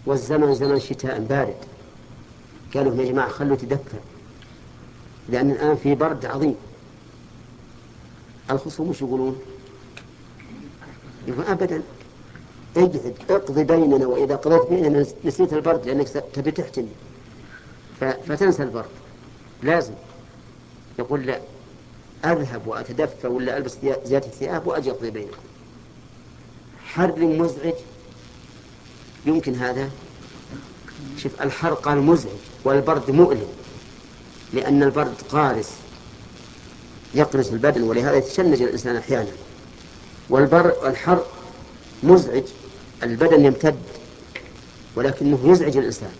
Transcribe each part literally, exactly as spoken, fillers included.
والزمن زمن شتاء بارد، قالوا يا جماعة خلوا تدفى لأن الآن في برد عظيم. الخصوم وش يقولون؟ يقول أبدا، اجعد اقضي بيننا وإذا قضيت بيننا نسيت البرد لأنك تبي تحتمي فتنسى البرد. لازم يقول لا، أذهب وأتدفى ولا ألبس زيادة الثياب وأجي أقضي بينكم. حر مزعج يمكن هذا. شوف الحر قال مزعج والبرد مؤلم، لأن البرد قارس يقرس البدن ولهذا يتشنج الإنسان أحيانا. والبر الحر مزعج البدن يمتد ولكنه يزعج الإنسان.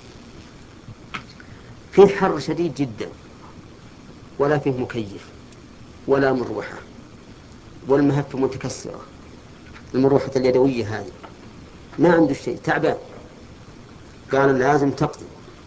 في حر شديد جدا ولا فيه مكيف ولا مروحة، والمهفة متكسرة، المروحة اليدوية هذه ما عنده شيء، تعبان. قالوا لازم تقضي.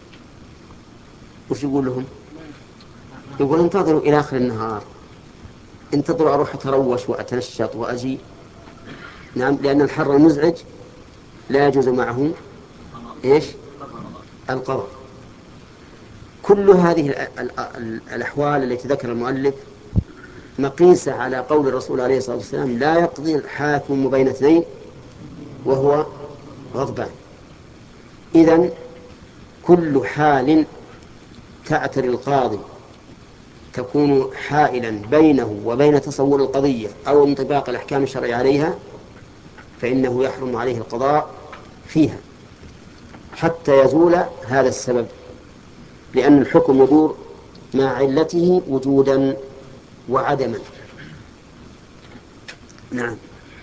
وش يقول لهم؟ يقول انتظروا إلى آخر النهار، انتظروا أروح أتروش وأتنشط وأجي. نعم، لأن الحر المزعج لا يجوز معه إيش؟ القضاء. كل هذه الأحوال التي ذكر المؤلف مقيسة على قول الرسول عليه الصلاة والسلام: لا يقضي الحاكم بين اثنين وهو غضبان. إذن كل حال تعتري القاضي تكون حائلا بينه وبين تصور القضية أو انطباق الأحكام الشرعية عليها فإنه يحرم عليه القضاء فيها حتى يزول هذا السبب، لأن الحكم يدور مع علته وجودا وعدما. نعم.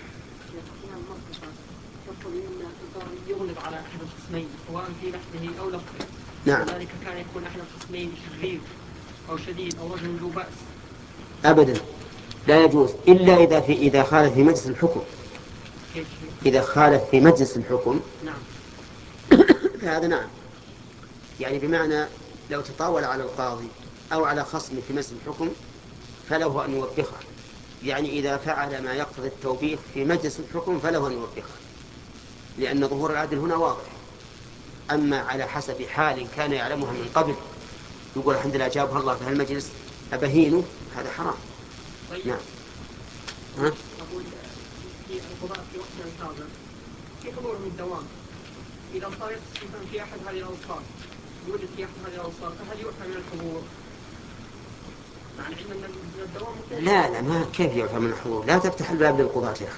يغلب على أحد الخصمين سواء في لحظه أو لفظه. نعم. ذلك كان يكون أحد الخصمين شرير أو شديد أو رجل ذو بأس. أبدا لا يجوز إلا إذا في إذا خالف في مجلس الحكم. إذا خالف في مجلس الحكم نعم فهذا نعم، يعني بمعنى لو تطاول على القاضي أو على خصم في مجلس الحكم فله أن يوبخه، يعني إذا فعل ما يقتضي التوبيخ في مجلس الحكم فله أن يوبخه، لأن ظهور العدل هنا واضح. أما على حسب حال كان يعلمها من قبل يقول الحمد لله جابها الله في هالمجلس أبهينه، هذا حرام. طيب. نعم. ها؟ أقول في القضاء في وقتنا الحاضر في حضور من الدوام، إذا صار يقصد في أحد هذه الأوصاف يوجد في أحد هذه الأوصاف فهل يؤخذ من الحضور؟ يعني عندنا من الدوام لا لا ما كيف يعفى من الحضور؟ لا تفتح الباب للقضاة يا أخي.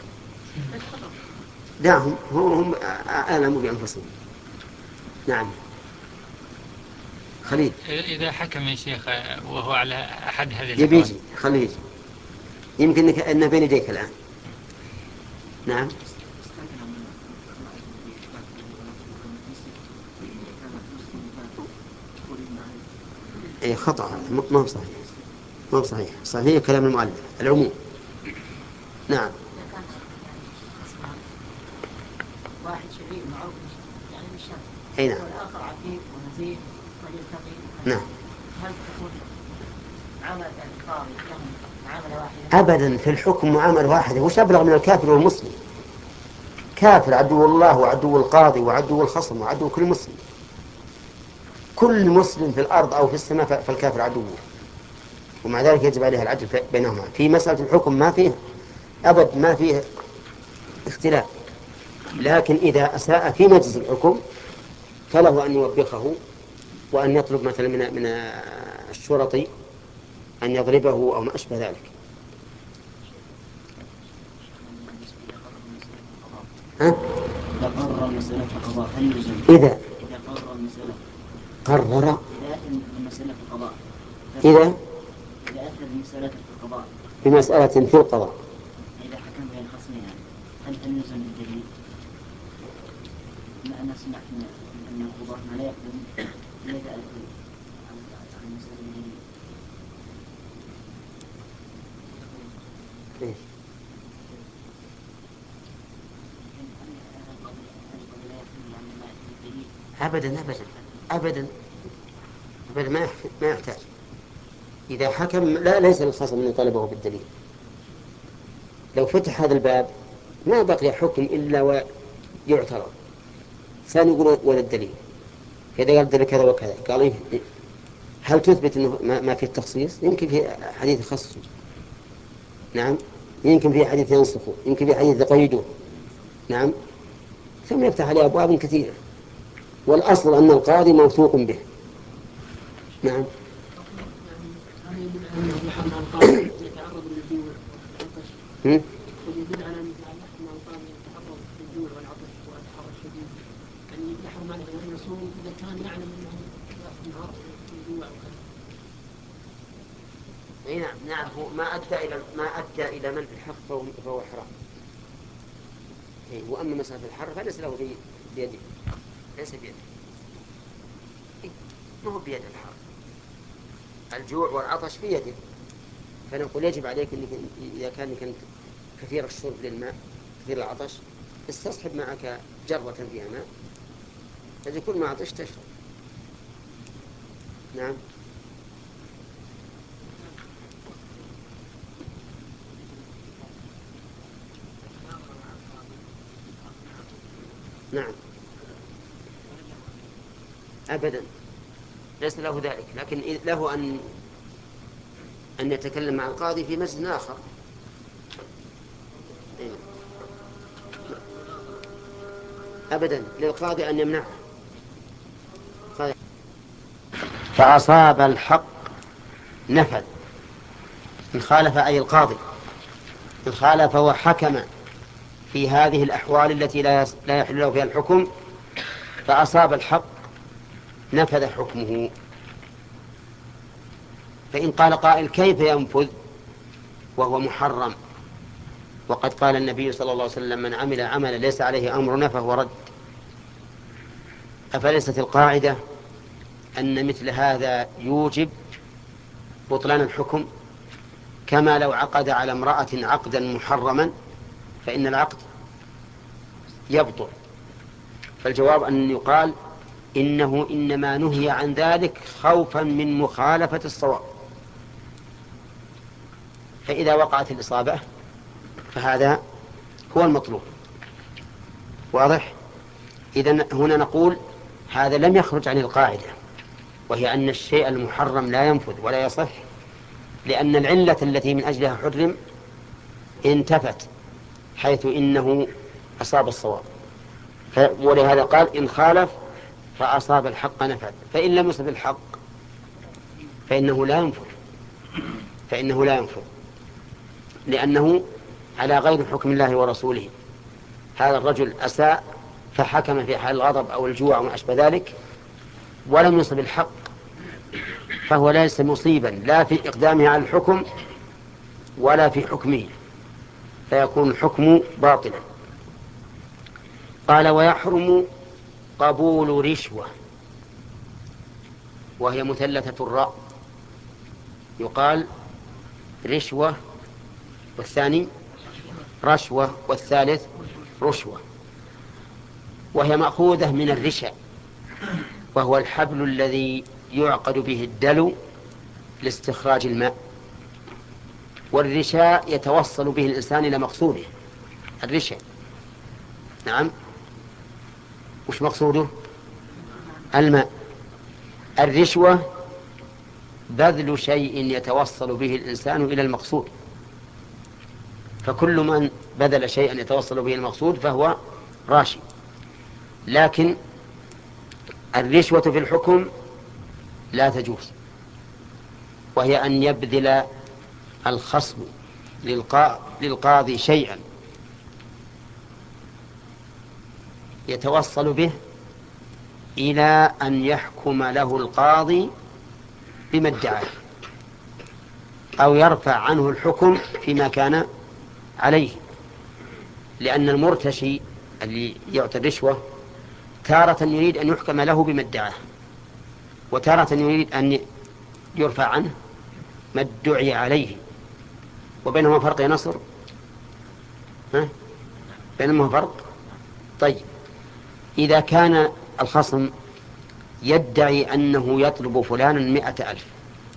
لا هم هم أعلموا بأنفسهم. نعم. خليل. إذا حكم يا شيخ وهو على أحد هذه الأحوال يبيجي خليل يمكن أن بين يديك الآن. نعم. أي خطأ ما هو صحيح، ما هو صحيح. صحيح كلام المؤلف العموم. نعم. واحد شرير معروف يعني مش شرط. أي نعم. والآخر عفيف ونزيه ويلتقي. نعم. هل تكون عمل القاضي لهم معاملة واحدة؟ أبدا في الحكم معاملة واحدة. وش أبلغ من الكافر والمسلم؟ كافر عدو الله وعدو القاضي وعدو الخصم وعدو كل مسلم. كل مسلم في الأرض أو في السماء فالكافر عدوه، ومع ذلك يجب عليها العدل بينهما. في مسألة الحكم ما فيه أبد ما فيه اختلاف، لكن إذا أساء في مجلس الحكم فله أن يوبخه وأن يطلب مثلا من من الشرطي أن يضربه أو ما أشبه ذلك. ها؟ إذا قرر مسألة القضاء هل يلزم؟ إذا إذا قرر مسألة قرر إذا أثر مسألة القضاء إذا إذا أثر مسألة القضاء في مسألة في القضاء إذا حكم بين الخصمين هل هل يلزم بالدليل؟ ما أنا سمعت أن القضاء ما لا يقدم إلا إذا أثر عن مسألة الدليل. إيش؟ أبدا أبدا أبدا أبدا ما ما يحتاج. إذا حكم لا ليس للخصم من طلبه بالدليل. لو فتح هذا الباب ما بقي حكم إلا ويعترض. ثاني يقول ولا الدليل. إذا قال الدليل كذا وكذا قال إيه؟ هل تثبت أنه ما, ما في التخصيص؟ يمكن في حديث يخصصه، نعم، يمكن في حديث ينسخه، يمكن في حديث يقيده، نعم، ثم يفتح عليه أبواب كثيرة. والأصل أن القاضي موثوق به. نعم. هم؟ ويدل على أن القاضي يتعرض للجوع والعطش والحر الشديد، يعني يحرم عليه أن يصوم إذا كان يعلم أنه يعرض للجوع وكذا. اي نعم نعم هو ما ادى الى ما ادى الى منع الحق فهو, فهو حرام. إيه واما مسألة الحر فليس له بيده، ليس بيده، إيه ما هو بيد الحر، الجوع والعطش في يده. فنقول يجب عليك انك اذا كان كنت كثير الشرب للماء كثير العطش استصحب معك جرة فيها ماء، فإذا كل ما عطش تشرب. نعم. نعم أبدا ليس له ذلك، لكن له أن أن يتكلم مع القاضي في مسجد آخر. أبدا للقاضي أن يمنعه. فأصاب الحق نفذ، إن خالف أي القاضي، إن خالف وحكم في هذه الأحوال التي لا يحل له فيها الحكم فأصاب الحق نفذ حكمه. فإن قال قائل كيف ينفذ وهو محرم، وقد قال النبي صلى الله عليه وسلم من عمل عملا ليس عليه أمرنا فهو رد، أفليست القاعدة أن مثل هذا يوجب بطلان الحكم؟ كما لو عقد على امرأة عقدا محرما فإن العقد يبطل. فالجواب أن يقال إنه إنما نهي عن ذلك خوفا من مخالفة الصواب، فإذا وقعت الإصابة فهذا هو المطلوب. واضح؟ إذن هنا نقول هذا لم يخرج عن القاعدة، وهي أن الشيء المحرم لا ينفذ ولا يصح، لأن العلة التي من أجلها حرم انتفت، حيث إنه أصاب الصواب. ولهذا قال إن خالف فأصاب الحق نفذ، فإن لم يصب الحق فإنه لا ينفذ، فإنه لا ينفذ لأنه على غير حكم الله ورسوله. هذا الرجل أساء فحكم في حال الغضب أو الجوع وما أشبه ذلك ولم يصب الحق، فهو ليس مصيبا لا في إقدامه على الحكم ولا في حكمه، فيكون الحكم باطلا. قال ويحرم قبول رشوة، وهي مثلثة الراء، يقال رشوة والثاني رشوة والثالث رشوة، وهي مأخوذة من الرشا، وهو الحبل الذي يعقد به الدلو لاستخراج الماء، والرشا يتوصل به الإنسان إلى مقصوده. الرشا نعم، وش مقصوده؟ الماء. الرشوة بذل شيء يتوصل به الإنسان إلى المقصود، فكل من بذل شيئا يتوصل به المقصود فهو راشي. لكن الرشوة في الحكم لا تجوز، وهي أن يبذل الخصم للقاضي شيئا يتوصل به إلى أن يحكم له القاضي بما ادعاه أو يرفع عنه الحكم فيما كان عليه. لأن المرتشي اللي يعطي الرشوة تارة يريد أن يحكم له بما ادعاه، وتارة يريد أن يرفع عنه ما ادعي عليه، وبينهما فرق يا نصر؟ ها؟ بينهما فرق. طيب إذا كان الخصم يدعي أنه يطلب فلانا مئة ألف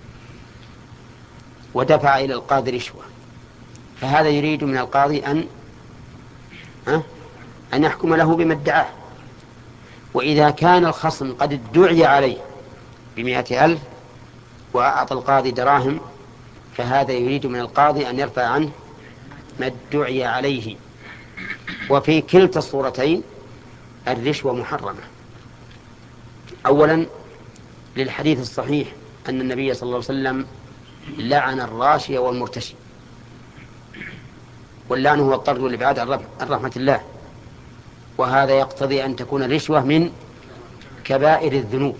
ودفع إلى القاضي رشوة، فهذا يريد من القاضي أن ها؟ أن يحكم له بما ادعاه، وإذا كان الخصم قد ادعي عليه بمئة ألف وأعطى القاضي دراهم، فهذا يريد من القاضي أن يرفع عنه ما ادعي عليه. وفي كلتا الصورتين الرشوة محرمة. أولا للحديث الصحيح أن النبي صلى الله عليه وسلم لعن الراشي والمرتشي، واللعن هو الطرد والإبعاد عن رحمة الله، وهذا يقتضي أن تكون الرشوة من كبائر الذنوب.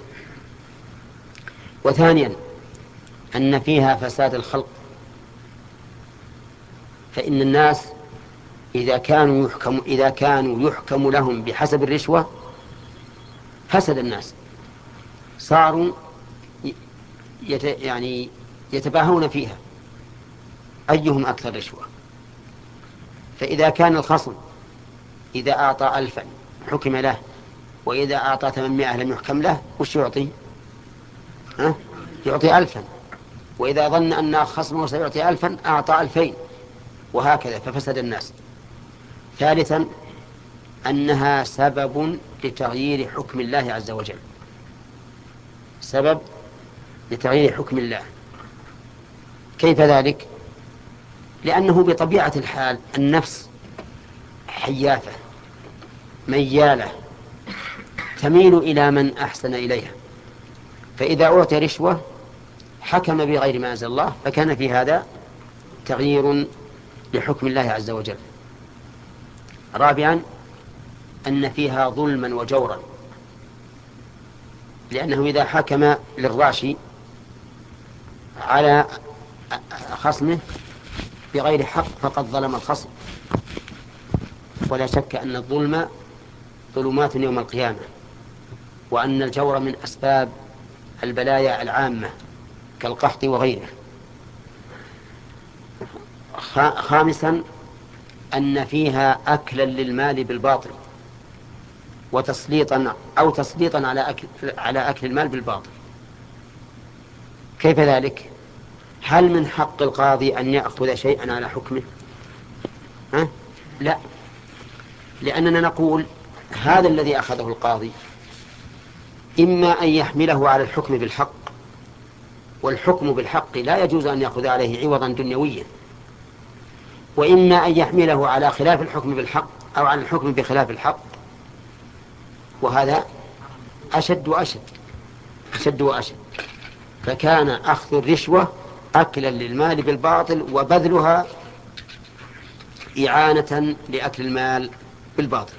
وثانيا أن فيها فساد الخلق، فإن الناس إذا كانوا يحكم إذا كانوا يحكم لهم بحسب الرشوة فسد الناس، صاروا يت يعني يتباهون فيها أيهم أكثر رشوة. فإذا كان الخصم إذا أعطى ألفا حكم له، وإذا أعطى ثمانمائة لم يحكم له، وش يعطي؟ ها؟ يعطي ألفا، وإذا ظن أن خصمه سيعطي ألفا أعطى ألفين، وهكذا ففسد الناس. ثالثا أنها سبب لتغيير حكم الله عز وجل، سبب لتغيير حكم الله. كيف ذلك؟ لأنه بطبيعة الحال النفس حيافة ميالة تميل إلى من أحسن إليها، فإذا أعطي رشوة حكم بغير ما أنزل الله، فكان في هذا تغيير لحكم الله عز وجل. رابعا أن فيها ظلما وجورا، لأنه إذا حكم للراشي على خصمه بغير حق فقد ظلم الخصم، ولا شك أن الظلم ظلمات يوم القيامة، وأن الجور من أسباب البلايا العامة كالقحط وغيره. خامسا أن فيها أكلا للمال بالباطل، وتسليطا أو تسليطا على أكل, على أكل المال بالباطل. كيف ذلك؟ هل من حق القاضي أن يأخذ شيئا على حكمه؟ ها؟ لا، لأننا نقول هذا الذي أخذه القاضي إما أن يحمله على الحكم بالحق، والحكم بالحق لا يجوز أن يأخذ عليه عوضا دنيويا، وإما أن يحمله على خلاف الحكم بالحق أو على الحكم بخلاف الحق، وهذا أشد وأشد أشد وأشد. فكان أخذ الرشوة أكلا للمال بالباطل، وبذلها إعانة لأكل المال بالباطل.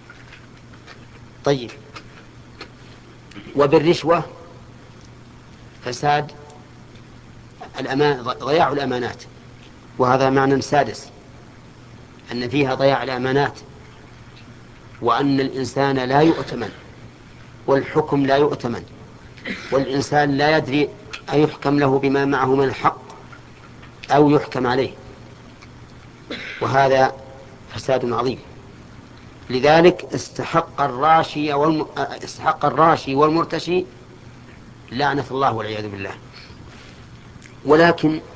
طيب، وبالرشوة فساد الأمان، ضياع الأمانات، وهذا معنى سادس، أن فيها ضياع الأمانات، وأن الإنسان لا يؤتمن، والحكم لا يؤتمن، والإنسان لا يدري أيحكم له بما معه من الحق أو يحكم عليه، وهذا فساد عظيم. لذلك استحق الراشي والم... استحق الراشي والمرتشي لعنة الله والعياذ بالله. ولكن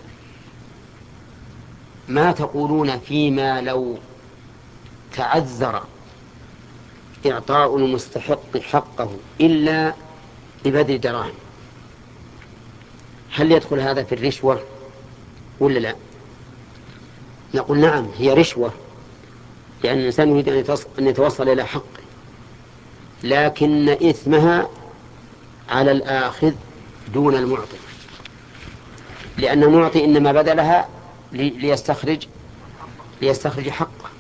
ما تقولون فيما لو تعذر إعطاء المستحق حقه إلا ببذل دراهم؟ هل يدخل هذا في الرشوة ولا لا؟ نقول نعم، هي رشوة، لأن الإنسان يريد أن يتوصل إلى حقه، لكن إثمها على الآخذ دون المعطي، لأن المعطي إنما بذلها ليستخرج ليستخرج حقه،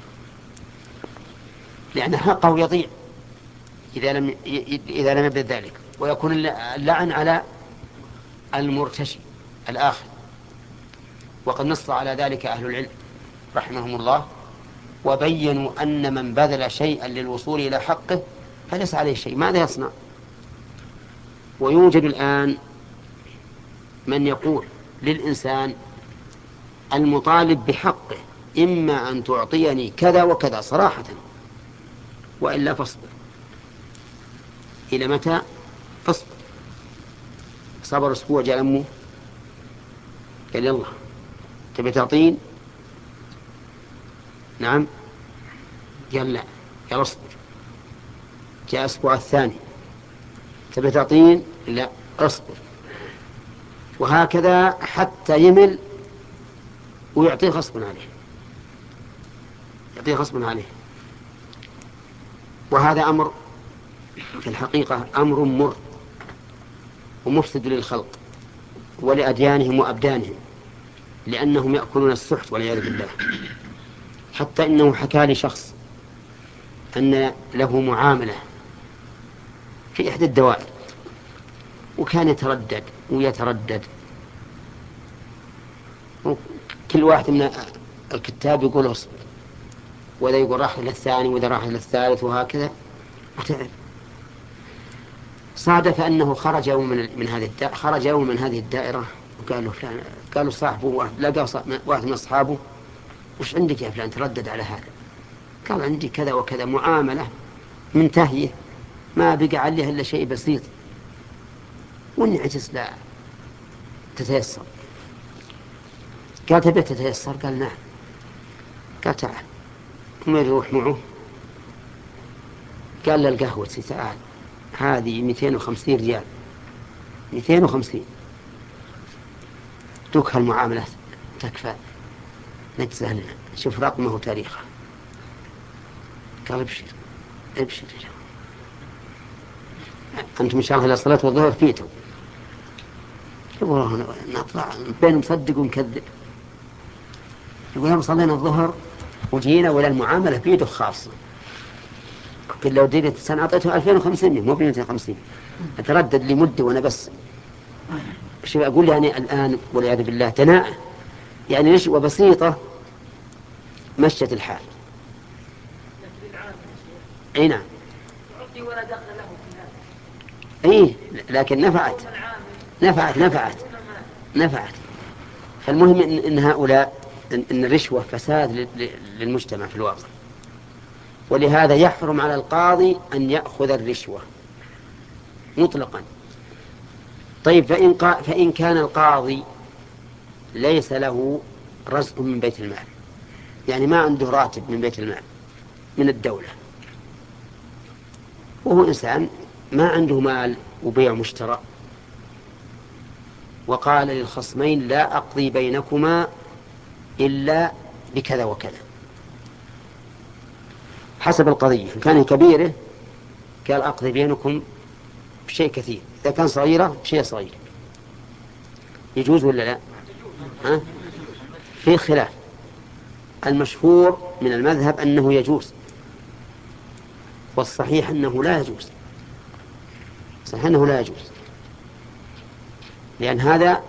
لأن حقه يضيع إذا لم إذا لم يبذل ذلك، ويكون اللعن على المرتشي الآخر. وقد نص على ذلك أهل العلم رحمهم الله، وبينوا أن من بذل شيئا للوصول إلى حقه فليس عليه شيء، ماذا يصنع؟ ويوجد الآن من يقول للإنسان المطالب بحقه إما أن تعطيني كذا وكذا صراحة، وإلا فاصبر. إلى متى؟ فاصبر. صبر أسبوع، جاء أمه قال يلا تبي تعطين؟ نعم. قال لا، قال اصبر. جاء الأسبوع الثاني تبي تعطين، لا اصبر، وهكذا حتى يمل ويعطيه غصبا عليه، يعطيه غصبا عليه. وهذا أمر في الحقيقة أمر مر ومفسد للخلق ولأديانهم وأبدانهم، لأنهم يأكلون السحت والعياذ بالله. حتى إنه حكى لي شخص أن له معاملة في إحدى الدوائر، وكان يتردد ويتردد، كل واحد من الكتاب يقول اصبر، وذا يقول راح إلى الثاني وذا راح إلى الثالث، وهكذا وتعب. صادف أنه خرج يوم من, من هذه الدائرة خرج يوم من هذه الدائرة وقال له فلان، قالوا صاحبه لقى واحد من أصحابه وش عندك يا فلان تردد على هذا؟ قال عندي كذا وكذا معاملة منتهية ما بقى عليها إلا شيء بسيط وإني عجز لا تتيسر. قال تبي تتيسر؟ قال نعم. قال تعال. ثم يروح معه، قال للقهوة تعال هذه مئتين وخمسين ريال، مئتين وخمسين دوك هالمعاملة تكفى نجزه لنا، شوف رقمه وتاريخه. قال ابشر ابشر أنتم إن شاء الله إلى صلاة الظهر فيتم. يقول نطلع بين مصدق ونكذب، يقول هم صلينا الظهر وجينا ولا المعاملة بيده خاصة، قل لو ديرت السنة أعطيته ألفين وخمسمائة مو بمئتين وخمسين. أتردد لمدة وأنا بس شو أقول يعني الآن والعياذ بالله دناءة، يعني نشوة بسيطة مشت الحال. أي نعم أي لكن نفعت نفعت نفعت نفعت. فالمهم إن, إن هؤلاء إن الرشوة فساد للمجتمع في الواقع، ولهذا يحرم على القاضي أن يأخذ الرشوة مطلقا. طيب فإن, فإن كان القاضي ليس له رزق من بيت المال، يعني ما عنده راتب من بيت المال من الدولة، وهو إنسان ما عنده مال وبيع مشترى، وقال للخصمين لا أقضي بينكما إلا بكذا وكذا حسب القضية. إن كان كبيرة قال أقضي بينكم بشيء كثير، إذا كان صغيرة بشيء صغير. يجوز ولا لا؟ ها؟ في خلاف. المشهور من المذهب أنه يجوز، والصحيح أنه لا يجوز. صحيح أنه لا يجوز، لأن هذا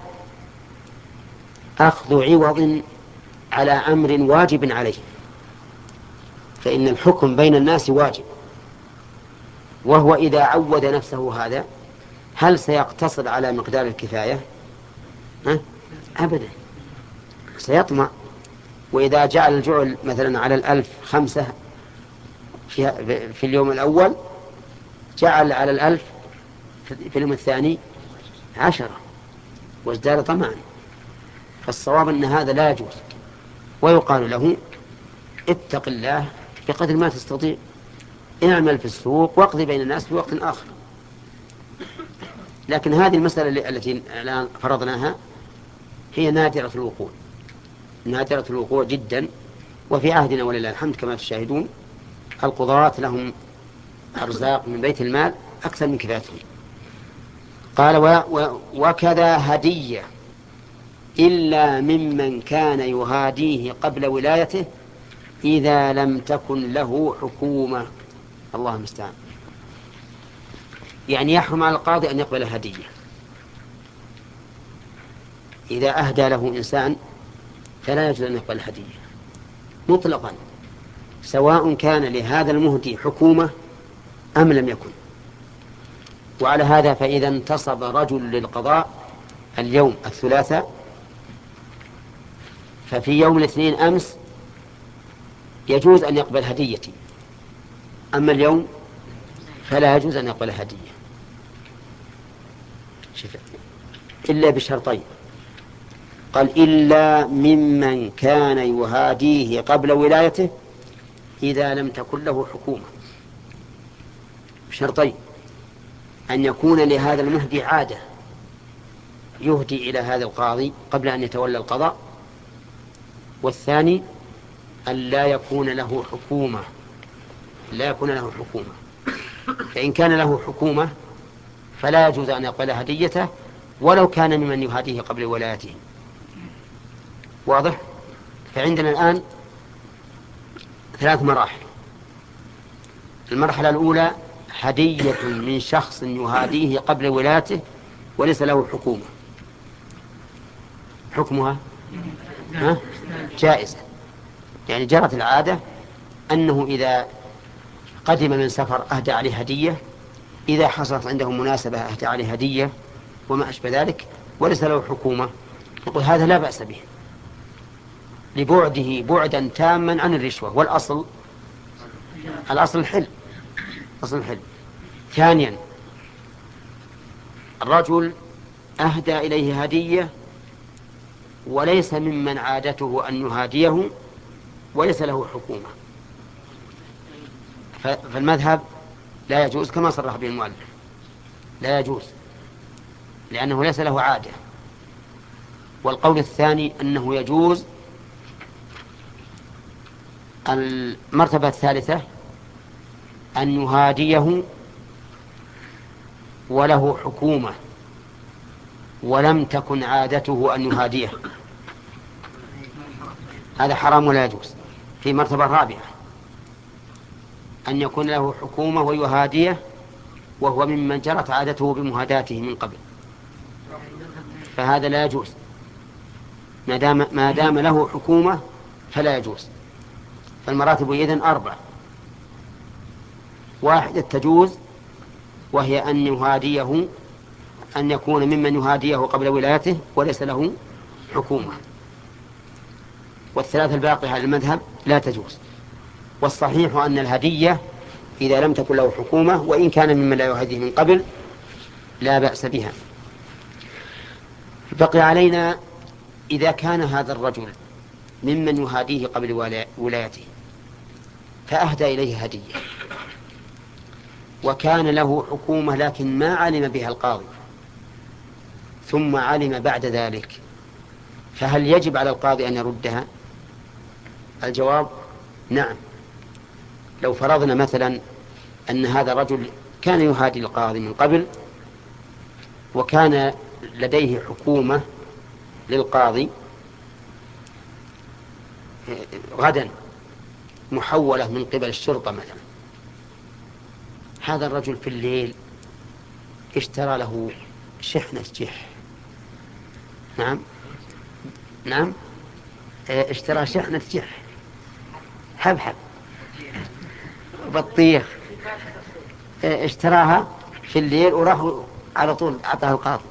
أخذ عوض على أمر واجب عليه، فإن الحكم بين الناس واجب، وهو إذا عود نفسه هذا هل سيقتصر على مقدار الكفاية؟ ها؟ أبدا، سيطمع. وإذا جعل الجعل مثلا على الألف خمسة في, في اليوم الأول، جعل على الألف في اليوم الثاني عشرة وازداد طمعا. فالصواب أن هذا لا يجوز، ويقال له اتق الله بقدر ما تستطيع، اعمل في السوق واقضي بين الناس في وقت آخر. لكن هذه المسألة التي الآن فرضناها هي نادرة الوقوع، نادرة الوقوع جدا. وفي عهدنا ولله الحمد كما تشاهدون القضاة لهم أرزاق من بيت المال أكثر من كفايتهم. قال و و وكذا هدية إلا ممن كان يهاديه قبل ولايته إذا لم تكن له حكومة. الله المستعان. يعني يحرم على القاضي أن يقبل هدية إذا أهدى له إنسان، فلا يجوز أن يقبل هدية مطلقا، سواء كان لهذا المهدي حكومة أم لم يكن. وعلى هذا فإذا انتصب رجل للقضاء اليوم الثلاثاء، ففي يوم الاثنين أمس يجوز أن يقبل هديتي، أما اليوم فلا يجوز أن يقبل هدية إلا بشرطين. قال إلا ممن كان يهاديه قبل ولايته إذا لم تكن له حكومة. بشرطين: أن يكون لهذا المهدي عادة يهدي إلى هذا القاضي قبل أن يتولى القضاء، والثاني أن لا يكون له حكومة لا يكون له حكومة فإن كان له حكومة فلا يجوز أن يقبل هديته ولو كان ممن يهاديه قبل ولايته. واضح؟ فعندنا الآن ثلاث مراحل. المرحلة الأولى: هدية من شخص يهاديه قبل ولايته وليس له حكومة. حكمها ها؟ جائزة، يعني جرت العادة أنه إذا قدم من سفر أهدى عليه هدية، إذا حصلت عنده مناسبة أهدى عليه هدية وما أشبه ذلك، وليس له حكومة، يقول هذا لا بأس به لبعده بعدا تاما عن الرشوة، والأصل الأصل الحل أصل الحل. ثانيا: الرجل أهدى إليه هدية وليس ممن عادته أن يهاديه وليس له حكومة، فالمذهب لا يجوز كما صرح به المؤلف، لا يجوز لأنه ليس له عادة. والقول الثاني أنه يجوز. المرتبة الثالثة: أن يهاديه وله حكومة ولم تكن عادته أن يهاديه، هذا حرام ولا يجوز. في مرتبة رابعة: أن يكون له حكومة ويهاديه وهو ممن جرت عادته بمهاداته من قبل، فهذا لا يجوز. ما دام, ما دام له حكومة فلا يجوز. فالمراتب إذن أربع: واحدة تجوز وهي أن يهاديه أن يكون ممن يهاديه قبل ولايته وليس له حكومة، والثلاثة الباقية على المذهب لا تجوز. والصحيح أن الهدية إذا لم تكن له حكومة وإن كان ممن لا يهديه من قبل لا بأس بها. بقي علينا إذا كان هذا الرجل ممن يهاديه قبل ولايته فأهدى إليه هدية وكان له حكومة لكن ما علم بها القاضي ثم علم بعد ذلك، فهل يجب على القاضي أن يردها؟ الجواب: نعم. لو فرضنا مثلا أن هذا الرجل كان يهادي القاضي من قبل وكان لديه حكومة للقاضي غدا محولة من قبل الشرطة مثلا، هذا الرجل في الليل اشترى له شحنة جح، نعم نعم اشترى شحنة جح، حبحب، بطيخ، اشتراها في الليل وراح على طول أعطاها القاضي،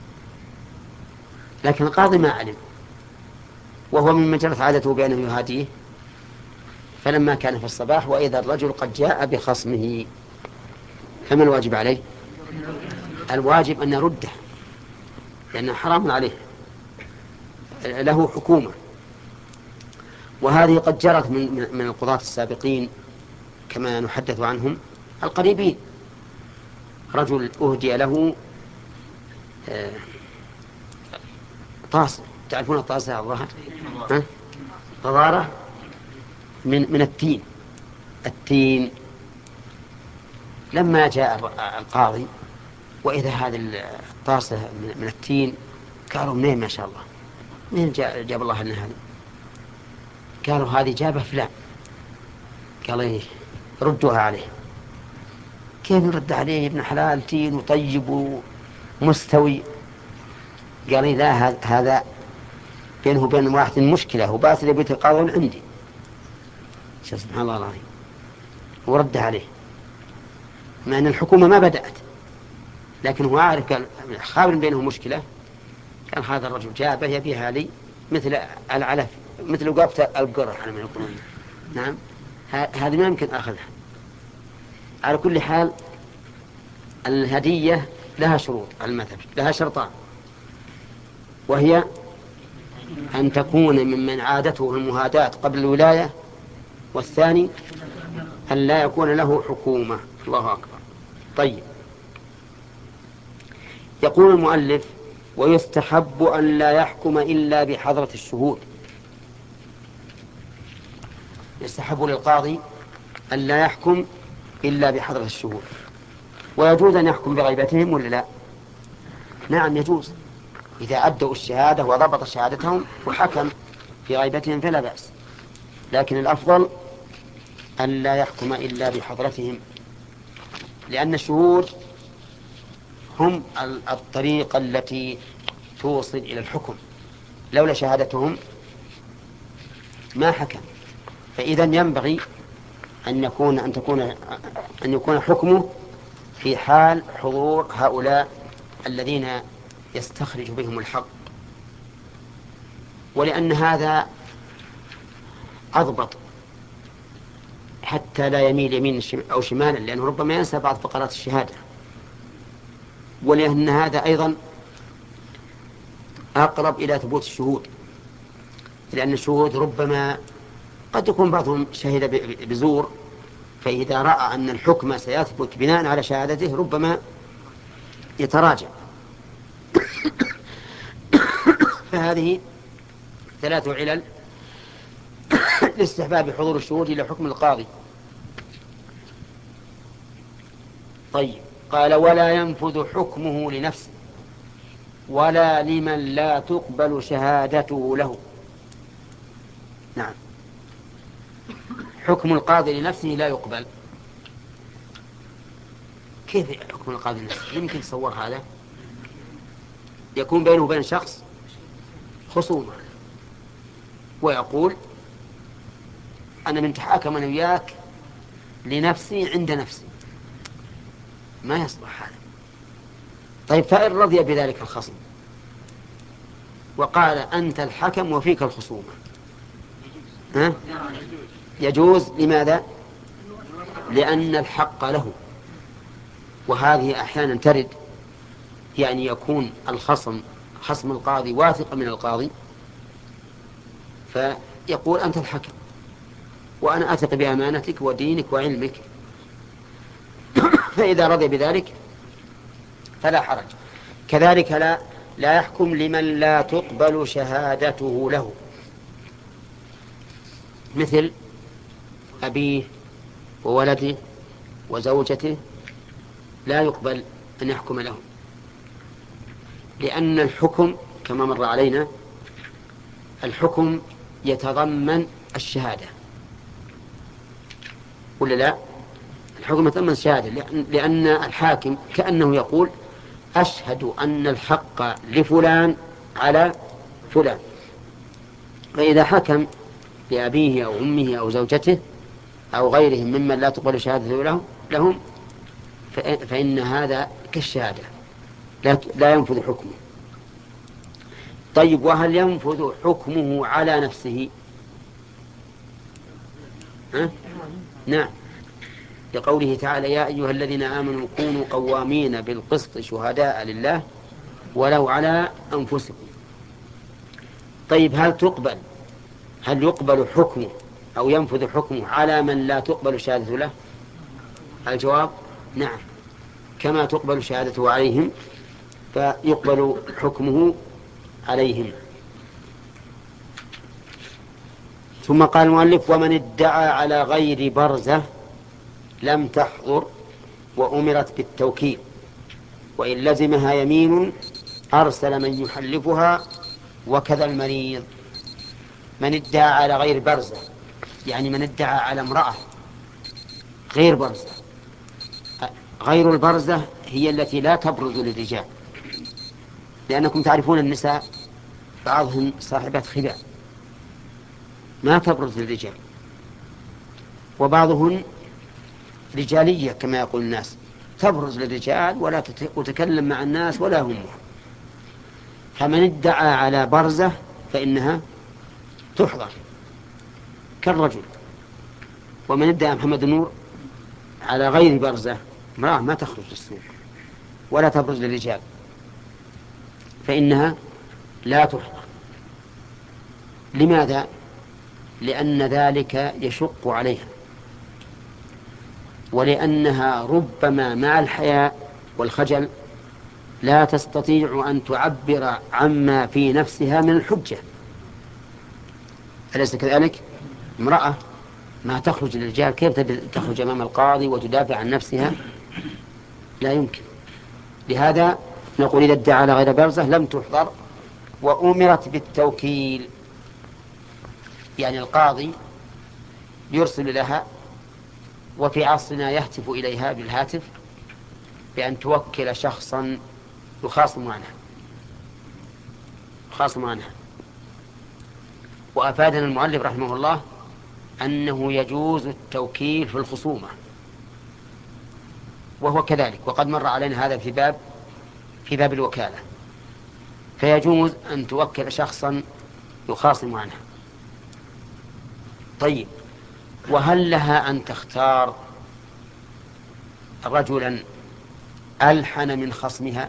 لكن القاضي ما علم وهو من جرت عادته بأنه يهاديه. فلما كان في الصباح وإذا الرجل قد جاء بخصمه، فما الواجب عليه؟ الواجب أن يرده لأنه حرام عليه، له حكومة. وهذه قد جرت من, من القضاة السابقين كما نحدث عنهم القريبين. رجل أهدي له طاسة، تعرفون الطاسة على الظهر، غضارة من, من التين التين لما جاء القاضي وإذا هذه الطاسة من التين قالوا: منين ما شاء الله، منين جاب الله لنا هذه؟ قالوا: هذه جابه فلان. قال: إيه؟ ردوها عليه. كيف نرد عليه؟ ابن حلال تين وطيب ومستوي. قال: إيه لا، هذا بينه وبين واحد مشكلة وبات لي بيت القاضي عندي. سبحان الله العظيم. ورد عليه مع أن الحكومة ما بدأت، لكن هو عارف قال خابر بينه مشكلة، كان هذا الرجل جابه يبيها لي مثل العلف، مثل وقفة القرح على ما يقولون. نعم، هذه ما يمكن أخذها. على كل حال الهدية لها شروط على المذهب، لها شرطان، وهي أن تكون ممن عادته المهاداة قبل الولاية، والثاني أن لا يكون له حكومة. الله أكبر. طيب، يقول المؤلف: ويستحب أن لا يحكم إلا بحضرة الشهود. يستحب للقاضي أن لا يحكم إلا بحضرة الشهود. ويجوز أن يحكم بغيبتهم ولا لا؟ نعم يجوز، إذا أدوا الشهادة وضبط شهادتهم وحكم في غيبتهم فلا بأس، لكن الأفضل أن لا يحكم إلا بحضرتهم، لأن الشهود هم الطريقة التي توصل إلى الحكم، لولا شهادتهم ما حكم. فإذا ينبغي أن يكون أن تكون أن يكون حكمه في حال حضور هؤلاء الذين يستخرج بهم الحق، ولأن هذا أضبط حتى لا يميل يمين أو شمالا، لأنه ربما ينسى بعض فقرات الشهادة، ولأن هذا أيضا أقرب إلى ثبوت الشهود، لأن الشهود ربما قد يكون بعضهم شهد بزور، فإذا رأى أن الحكم سيثبت بناء على شهادته ربما يتراجع. فهذه ثلاث علل لاستحباب حضور الشهود إلى حكم القاضي. طيب، قال: ولا ينفذ حكمه لنفسه ولا لمن لا تقبل شهادته له. نعم، حكم القاضي لنفسه لا يقبل. كيف حكم القاضي لنفسه؟ يمكن تصور هذا؟ يكون بينه وبين شخص خصومة ويقول: أنا من تحاكم أنا وياك لنفسي عند نفسي. ما يصلح هذا. طيب، فإن رضي بذلك الخصم وقال: أنت الحكم وفيك الخصومة، ها؟ يجوز. لماذا؟ لأن الحق له، وهذه أحيانا ترد، يعني يكون الخصم خصم القاضي واثق من القاضي فيقول: أنت الحكم وأنا أثق بأمانتك ودينك وعلمك، فإذا رضي بذلك فلا حرج. كذلك لا لا يحكم لمن لا تقبل شهادته له، مثل أبيه وولده وزوجته، لا يقبل أن يحكم لهم، لأن الحكم كما مر علينا الحكم يتضمن الشهادة، ولا لا؟ الحكم يتضمن الشهادة، لأن الحاكم كأنه يقول: أشهد أن الحق لفلان على فلان. فإذا حكم لأبيه أو أمه أو زوجته أو غيرهم ممن لا تقبل شهادته لهم فإن هذا كالشهادة، لا ينفذ حكمه. طيب، وهل ينفذ حكمه على نفسه؟ ها؟ نعم، لقوله تعالى: يا أيها الذين آمنوا كونوا قوامين بالقسط شهداء لله ولو على أنفسكم. طيب، هل تقبل هل يقبل حكمه أو ينفذ حكمه على من لا تقبل شهادته له؟ الجواب: نعم، كما تقبل شهادته عليهم فيقبل حكمه عليهم. ثم قال المؤلف: ومن ادعى على غير برزة لم تحضر وأمرت بالتوكيل، وإن لزمها يمين أرسل من يحلفها وكذا المريض. من ادعى على غير برزة يعني من ادعى على امرأة غير برزة. غير البرزة هي التي لا تبرز للرجال، لأنكم تعرفون النساء بعضهم صاحبات خباء ما تبرز للرجال، وبعضهن رجالية كما يقول الناس، تبرز للرجال ولا تتكلم مع الناس ولا هم. فمن ادعى على برزة فإنها تحضر كالرجل. ومن ادعى محمد نور على غير برزة امرأة ما تخرج للسوق ولا تبرز للرجال فإنها لا تحضر. لماذا؟ لأن ذلك يشق عليها، ولأنها ربما مع الحياء والخجل لا تستطيع أن تعبر عما في نفسها من الحجة. أليس كذلك؟ امرأة ما تخرج للرجال كيف تخرج أمام القاضي وتدافع عن نفسها؟ لا يمكن. لهذا نقول إذا ادعى على غير برزة لم تحضر وأمرت بالتوكيل، يعني القاضي يرسل لها، وفي عصرنا يهتف إليها بالهاتف بأن توكل شخصا يخاصم عنها يخاصم عنها وأفادنا المؤلف رحمه الله أنه يجوز التوكيل في الخصومة، وهو كذلك، وقد مر علينا هذا في باب في باب الوكالة، فيجوز أن توكل شخصا يخاصم عنها. طيب، وهل لها أن تختار رجلا ألحن من خصمها؟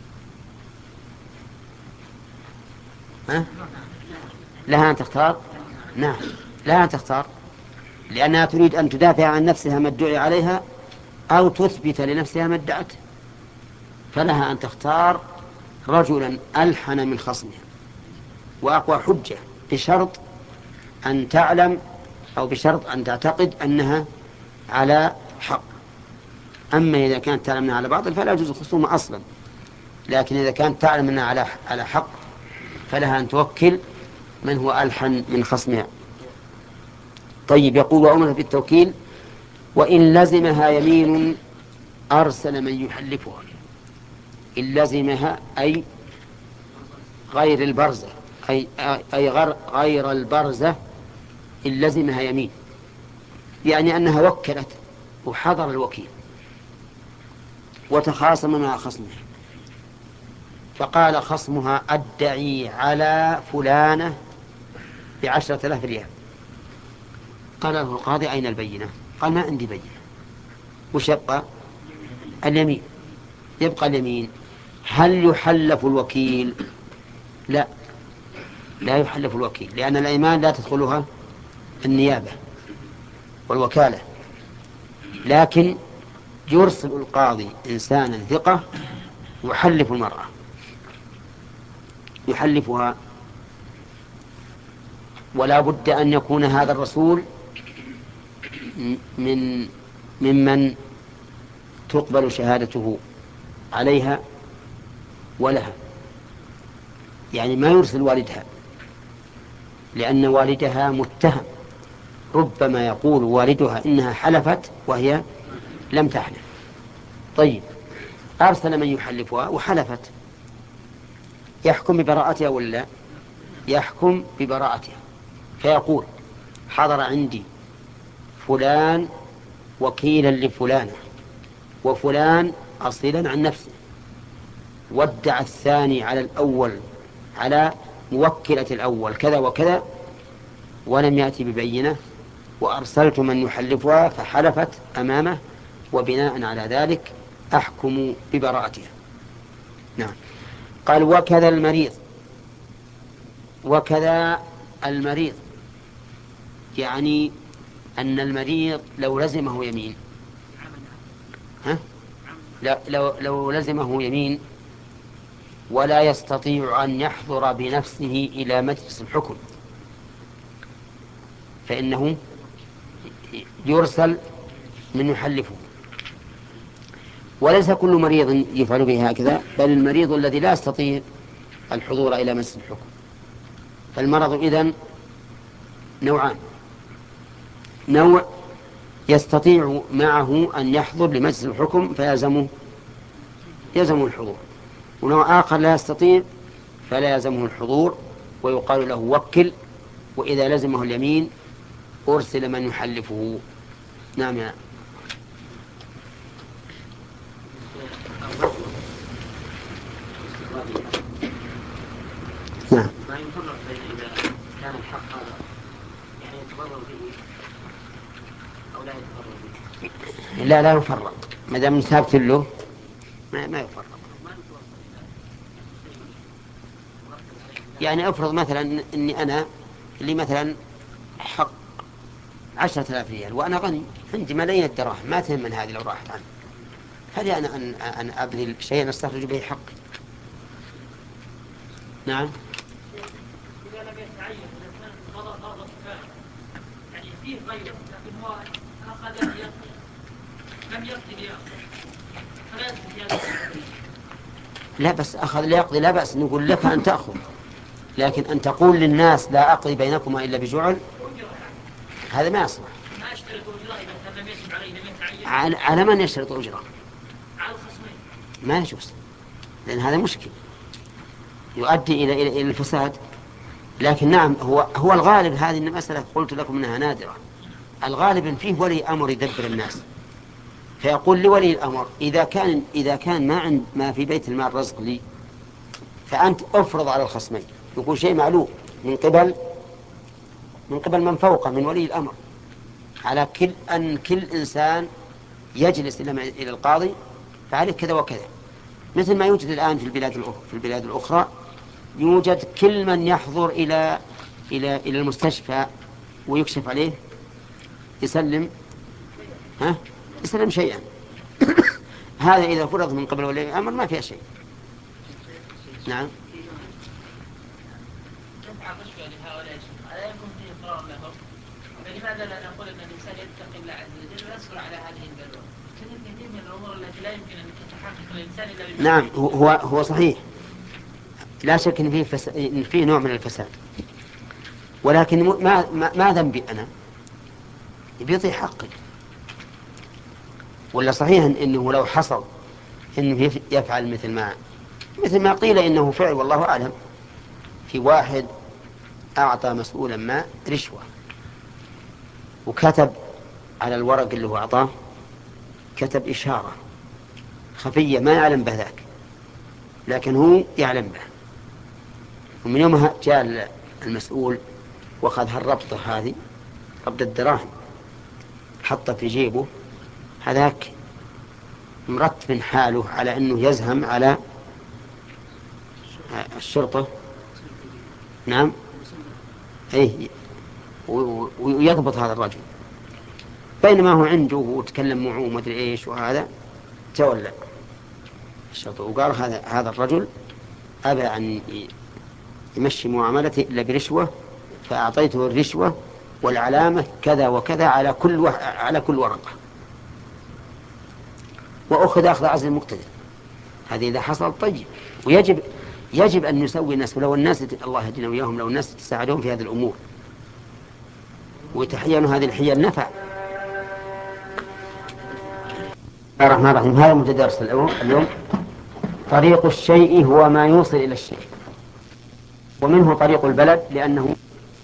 ها؟ لها أن تختار؟ نعم، لها أن تختار، لأنها تريد أن تدافع عن نفسها ما ادعي عليها أو تثبت لنفسها ما ادعته، فلها أن تختار رجلا ألحن من خصمها وأقوى حجة، بشرط أن تعلم أو بشرط أن تعتقد أنها على حق. أما إذا كانت تعلم أنها على باطل فلا يجوز الخصومة أصلا، لكن إذا كانت تعلم أنها على على حق فلها أن توكل من هو ألحن من خصمها. طيب، يقول وأمر بالتوكيل وإن لزمها يمين أرسل من يحلفها. إن لزمها أي غير البرزة، أي, أي غير البرزة، إن لزمها يمين، يعني أنها وكلت وحضر الوكيل وتخاصم مع خصمها، فقال خصمها أدعي على فلانة بعشرة آلاف ريال. قال له القاضي أين البينة؟ قال ما عندي بينة. وش يبقى؟ اليمين. يبقى اليمين. هل يحلف الوكيل؟ لا، لا يحلف الوكيل، لأن الأيمان لا تدخلها النيابة والوكالة، لكن يرسل القاضي إنسانا ثقة يحلف المرأة، يحلفها، ولا بد أن يكون هذا الرسول من ممن تقبل شهادته عليها ولها، يعني ما يرسل والدها، لأن والدها متهم، ربما يقول والدها إنها حلفت وهي لم تحلف. طيب، أرسل من يحلفها وحلفت، يحكم ببراءتها ولا؟ يحكم ببراءتها، فيقول حضر عندي فلان وكيلا لفلانة وفلان أصيلا عن نفسه، وادعى الثاني على الأول على موكلة الأول كذا وكذا ولم يأتي ببينة، وأرسلت من يحلفها فحلفت أمامه، وبناء على ذلك أحكم ببراءتها. نعم. قال وكذا المريض. وكذا المريض يعني أن المريض لو لزمه يمين، ها؟ لو, لو لزمه يمين ولا يستطيع أن يحضر بنفسه إلى مجلس الحكم، فإنه يرسل من يحلفه. وليس كل مريض يفعل به هكذا، بل المريض الذي لا يستطيع الحضور إلى مجلس الحكم. فالمرض إذن نوعان: نوع يستطيع معه أن يحضر لمجلس الحكم فيلزمه يلزمه الحضور، ونوع آخر لا يستطيع فلا يلزمه الحضور ويقال له وكل، وإذا لزمه اليمين أرسل من يحلفه. نعم يا نعم. ما يفرق بين إذا كان الحق هذا يعني يتضرر به أو لا يتضرر به؟ لا لا يفرق، ما دام ثابت له ما ما يفرق. يعني أفرض مثلا إني أنا اللي مثلا حق عشرة آلاف ريال وأنا غني عندي ملايين الدراهم ما تهم هذه لو راحت عني، هل أنا أن أن أبذل شيئا أستخرج به حقي؟ نعم. إذا لم يتعين إذا كانت القضاء فرض كفاية يعني فيه غيره لكن هو أخذ يقضي لم يقضي ليقضي فلا يستطيع. لا بس أخذ ليقضي لا بأس نقول لك أن تأخذ، لكن أن تقول للناس لا أقضي بينكما إلا بجعل هذا ما يصلح. ما اشترط أجرة إذا كان لم يجب عليه لم يتعين. على, على من يشترط أجرة؟ على الخصمين. ما يجوز، لأن هذا مشكل يؤدي إلى إلى الفساد. لكن نعم هو هو الغالب هذه المسألة قلت لكم أنها نادرة. الغالب فيه ولي أمر يدبر الناس، فيقول لولي الأمر إذا كان إذا كان ما عند ما في بيت المال رزق لي فأنت أفرض على الخصمين. يقول شيء معلوم من قبل من قبل من فوقه من ولي الأمر على كل أن كل إنسان يجلس إلى القاضي فعليه كذا وكذا، مثل ما يوجد الآن في البلاد الأخرى في البلاد الأخرى يوجد كل من يحضر إلى إلى إلى المستشفى ويكشف عليه يسلم ها يسلم شيئا. هذا إذا فرض من قبل ولي الأمر ما فيها شيء. نعم. فلماذا لا نقول أن الإنسان يتقي الله عز وجل ويصبر على هذه البلوى؟ كثير من الأمور التي لا يمكن أن تتحقق الإنسان إلا بالله. نعم هو هو صحيح، لا شك إن فيه فس... إن فيه نوع من الفساد، ولكن ما ما, ما ذنبي أنا بيضيع حقي. ولا صحيح إنه لو حصل إنه يفعل مثل ما مثل ما قيل إنه فعل والله أعلم، في واحد أعطى مسؤولا ما رشوة وكتب على الورق اللي هو أعطاه كتب إشارة خفية ما يعلم به ذاك، لكن هو يعلم به. ومن يومها جاء المسؤول وأخذ هالربطة هذه ربط الدراهم حطه في جيبه، هذاك مرتب حاله على أنه يزهم على الشرطة. نعم أيه ويضبط هذا الرجل، بينما هو عنده وتكلم معه وما أدري إيش وهذا تولى الشرطة وقال هذا هذا الرجل أبى أن يمشي معاملته إلا برشوة فأعطيته الرشوة والعلامة كذا وكذا على كل وح... على كل ورقة، وأخذ أخذ عزل المقتدر. هذه إذا حصل طيب، ويجب يجب أن نسوي الناس، ولو الناس الله يهدينا وياهم لو الناس تساعدهم في هذه الأمور وتحيانوا هذه الحيل نفع. الرحمن الرحيم. هذا متدرس اليوم. طريق الشيء هو ما يوصل إلى الشيء، ومنه طريق البلد لأنه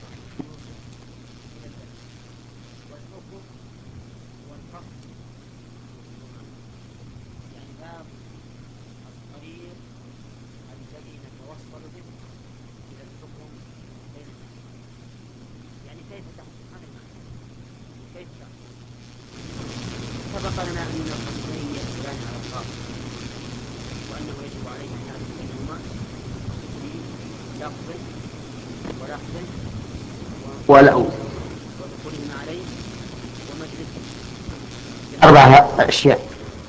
سبق لنا أن الخصمين يحسبان على القاضي وأنه يجب عليه أن يعرف بينهما في لفظ ولفظ ولأو ودخولهما عليه ومجلس أربعة أشياء.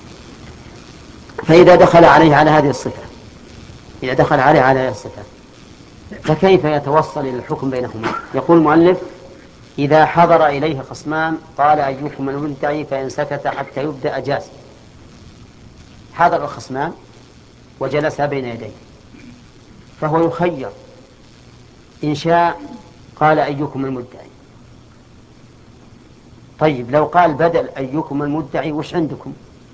فإذا دخل عليه على هذه الصفة إذا دخل عليه على هذه الصفة فكيف يتوصل إلى الحكم بينهما؟ يقول المؤلف إذا حضر إليه خصمان قال أيكم المدعي فإن سكت حتى يبدأ جاز. حضر الخصمان وجلس بين يديه فهو يخير، إن شاء قال أيكم المدعي. طيب لو قال بدل أيكم المدعي وش عندكم؟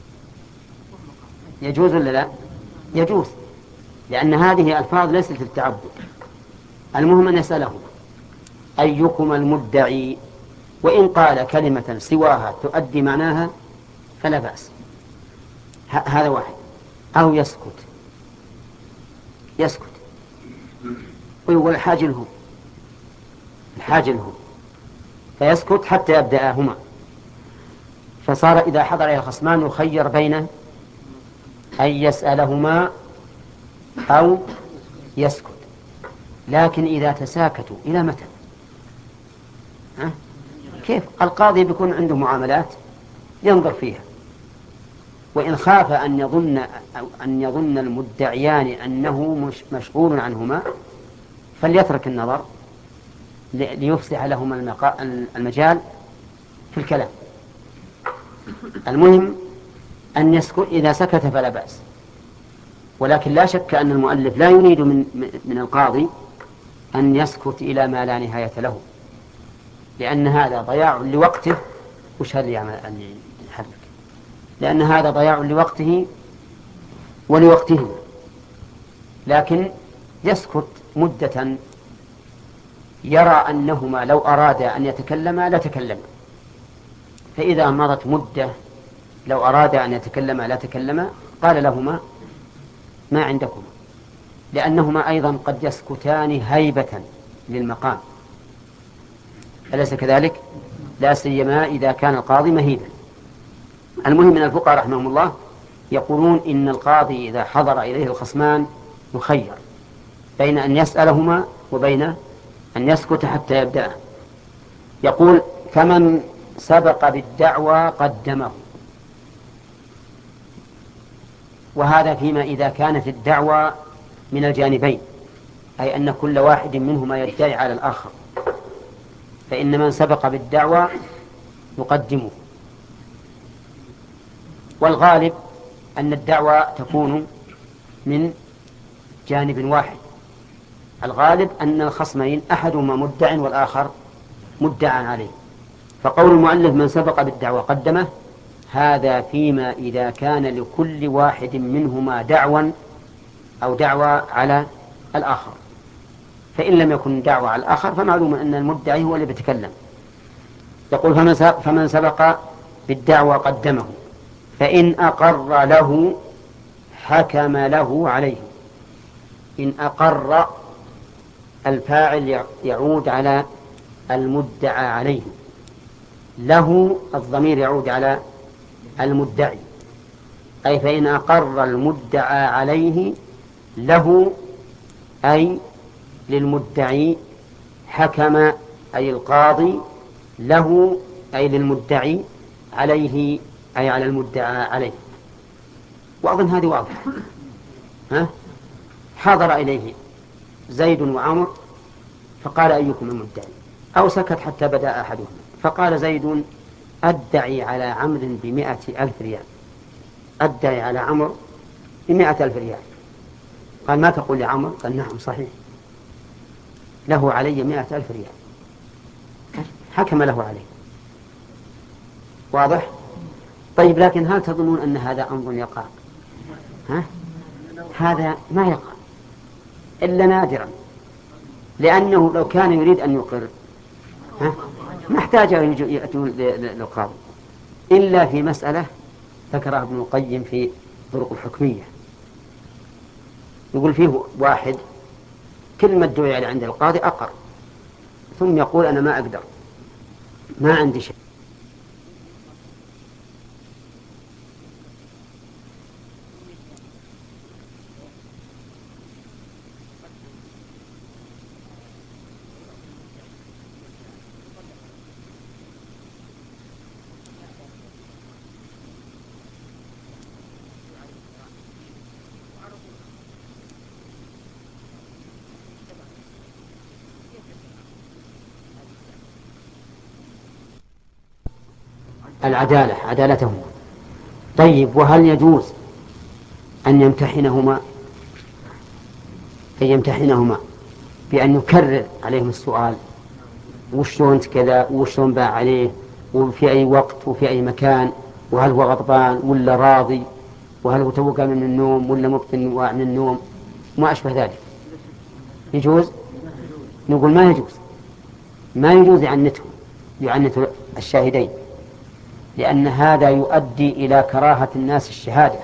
يجوز ولا لا؟ يجوز، لأن هذه ألفاظ ليست للتعبد. المهم أن يسأله أيكم المدعي، وإن قال كلمة سواها تؤدي معناها فلا بأس. هذا واحد. أو يسكت يسكت ويقول الحاج له الحاج له فيسكت حتى يبدأهما. فصار إذا حضر إلى الخصمان يخير بين أن يسألهما أو يسكت. لكن إذا تساكتوا إلى متى؟ ها؟ كيف القاضي بيكون عنده معاملات ينظر فيها، وإن خاف أن يظن أن يظن المدعيان أنه مش مشغول عنهما فليترك النظر ليفسح لهما المجال في الكلام. المهم أن يسكت، إذا سكت فلا بأس، ولكن لا شك أن المؤلف لا يريد من من القاضي أن يسكت إلى ما لا نهاية له، لأن هذا ضياع لوقته. وش هل يعمل أن يحرك؟ لأن هذا ضياع لوقته ولوقته، لكن يسكت مدة يرى أنهما لو أرادا أن يتكلما لتكلما، فإذا مضت مدة لو أرادا أن يتكلما لا تكلما قال لهما ما عندكما، لأنهما أيضا قد يسكتان هيبة للمقام، أليس كذلك؟ لا سيما إذا كان القاضي مهيبا. المهم من الفقهاء رحمهم الله يقولون إن القاضي إذا حضر إليه الخصمان يخير بين أن يسألهما وبين أن يسكت حتى يبدأ. يقول فمن سبق بالدعوى قدمه، وهذا فيما إذا كانت الدعوى من الجانبين، أي أن كل واحد منهما يدعي على الآخر، فإن من سبق بالدعوى يقدمه. والغالب أن الدعوى تكون من جانب واحد، الغالب أن الخصمين أحدهما مدع والآخر مدعى عليه، فقول المؤلف من سبق بالدعوى قدمه هذا فيما إذا كان لكل واحد منهما دعوى أو دعوى على الآخر، فإن لم يكن دعوى على الآخر فمعلوم أن المدعي هو اللي بيتكلم. يقول فمن سبق بالدعوى قدمه، فإن أقر له حكم له عليه. إن أقر الفاعل يعود على المدعى عليه، له الضمير يعود على المدعي، أي فإن أقر المدعى عليه له أي للمدعي، حكم أي القاضي له أي للمدعي، عليه أي على المدعى عليه. وأظن هذه واضحة. ها؟ حضر إليه زيد وعمر فقال أيكم المدعي، أو سكت حتى بدأ أحدهما فقال زيد أدعي على عمرو بمائة ألف ريال، أدعي على عمرو بمائة ألف ريال. قال ما تقول لعمر؟ قال نعم صحيح، له علي مائة ألف ريال، حكم له عليه. واضح؟ طيب لكن هل تظنون أن هذا أمر يقع؟ ها؟ هذا ما يقع إلا نادرا، لأنه لو كان يريد أن يقر ها؟ ما احتاج أن يأتون للقاضي، إلا في مسألة ذكرها ابن القيم في طرق الحكمية. يقول فيه واحد كل ما ادعي عليه عند القاضي أقر، ثم يقول أنا ما أقدر، ما عندي شيء. العدالة عدالتهما. طيب وهل يجوز أن يمتحنهما أن يمتحنهما بأن يكرر عليهم السؤال وشلون كذا وشلون باع عليه وفي أي وقت وفي أي مكان، وهل هو غضبان ولا راضي، وهل هو توقع من النوم ولا مبطن من النوم، ما أشبه ذلك؟ يجوز؟ نقول ما يجوز، ما يجوز يعنتهم يعنت الشاهدين، لأن هذا يؤدي إلى كراهة الناس الشهادة،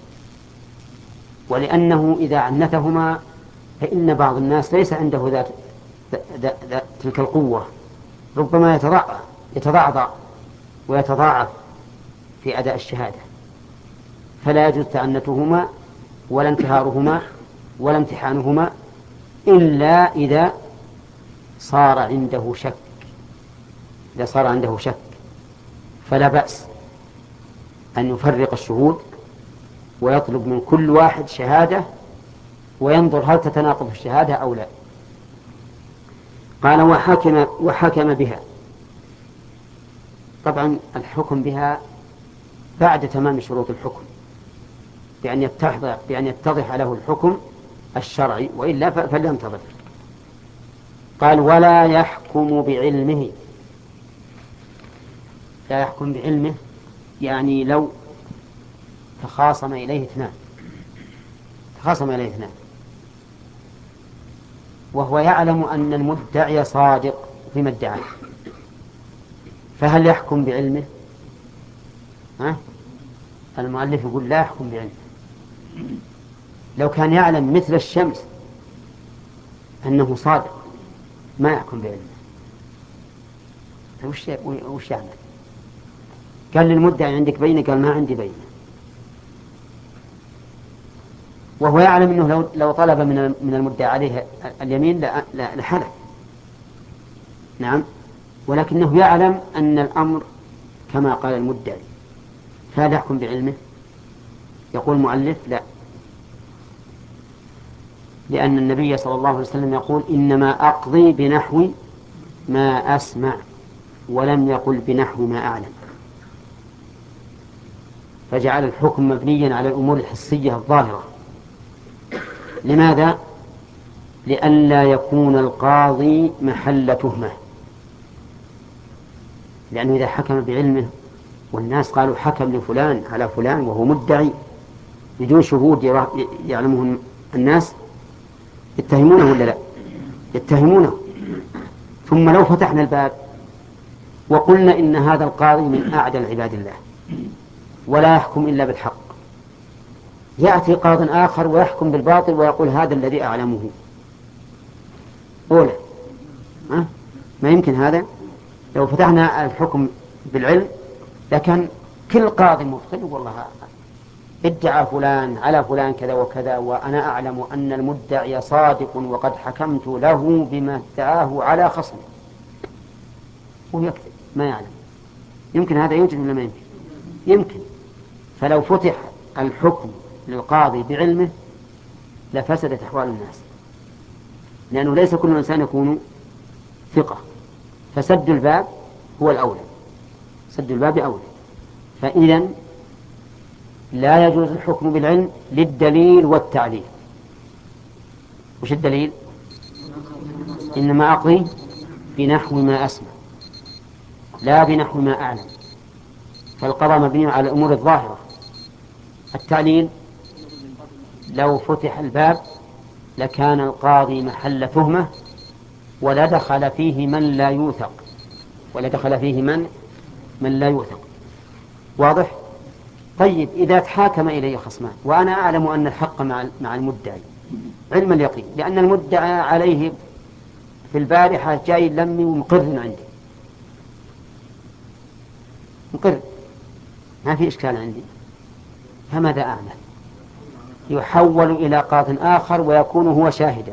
ولأنه إذا عنتهما فإن بعض الناس ليس عنده ذات, ذات, ذات تلك القوة، ربما يتضعضع يتضعضع ويتضاعف في أداء الشهادة، فلا يجوز تعنتهما ولا انتهارهما ولا امتحانهما إلا إذا صار عنده شك إذا صار عنده شك فلا بأس أن يفرق الشهود ويطلب من كل واحد شهادة وينظر هل تتناقض الشهادة أو لا. قال وحكم, وحكم بها. طبعا الحكم بها بعد تمام شروط الحكم بأن يتضح, بأن يتضح له الحكم الشرعي، وإلا فلينتظر. قال ولا يحكم بعلمه. لا يحكم بعلمه يعني لو تخاصم إليه اثنان تخاصم إليه اثنان وهو يعلم أن المدعي صادق فيما ادعاه، فهل يحكم بعلمه؟ ها؟ المؤلف يقول لا يحكم بعلمه. لو كان يعلم مثل الشمس أنه صادق ما يحكم بعلمه. وش وش يعمل؟ قال للمدعي عندك بينة؟ قال ما عندي بينة. وهو يعلم أنه لو لو طلب من من المدعي عليه اليمين لحلف. نعم، ولكنه يعلم أن الأمر كما قال المدعي، فهل يحكم بعلمه؟ يقول المؤلف لا، لأن النبي صلى الله عليه وسلم يقول إنما أقضي بنحو ما أسمع، ولم يقل بنحو ما أعلم، فجعل الحكم مبنيا على الأمور الحسية الظاهرة. لماذا؟ لئلا يكون القاضي محل تهمة، لأنه إذا حكم بعلمه والناس قالوا حكم لفلان على فلان وهو مدعي بدون شهود يعلمه الناس، يتهمونه ولا لا؟ يتهمونه. ثم لو فتحنا الباب وقلنا إن هذا القاضي من أعدل عباد الله ولا يحكم إلا بالحق، يأتي قاض آخر ويحكم بالباطل ويقول هذا الذي أعلمه. أولا أه؟ ما يمكن هذا. لو فتحنا الحكم بالعلم لكن كل قاضي مبطل والله ادعى فلان على فلان كذا وكذا وأنا أعلم أن المدعي صادق وقد حكمت له بما ادعاه على خصمه، ويكذب ما يعلم. يمكن هذا يوجد ولا ما يمكن؟ يمكن. فلو فتح الحكم للقاضي بعلمه لفسدت أحوال الناس، لأنه ليس كل إنسان يكون ثقة، فسد الباب هو الأولى، سد الباب أولى. فإذن لا يجوز الحكم بالعلم للدليل والتعليل. وش الدليل؟ إنما أقضي بنحو ما أسمع لا بنحو ما أعلم، فالقضاء مبني على الأمور الظاهرة. التعليل لو فتح الباب لكان القاضي محل تهمة ولا دخل فيه من لا يوثق ولا دخل فيه من من لا يوثق. واضح؟ طيب إذا تحاكم إلي خصمان وأنا أعلم أن الحق مع مع المدعي علم اليقين، لأن المدعى عليه في البارحة جاي لمي ومقر عندي، مقر ما في إشكال عندي، فماذا أعمل؟ يحول إلى قاض آخر ويكون هو شاهدا.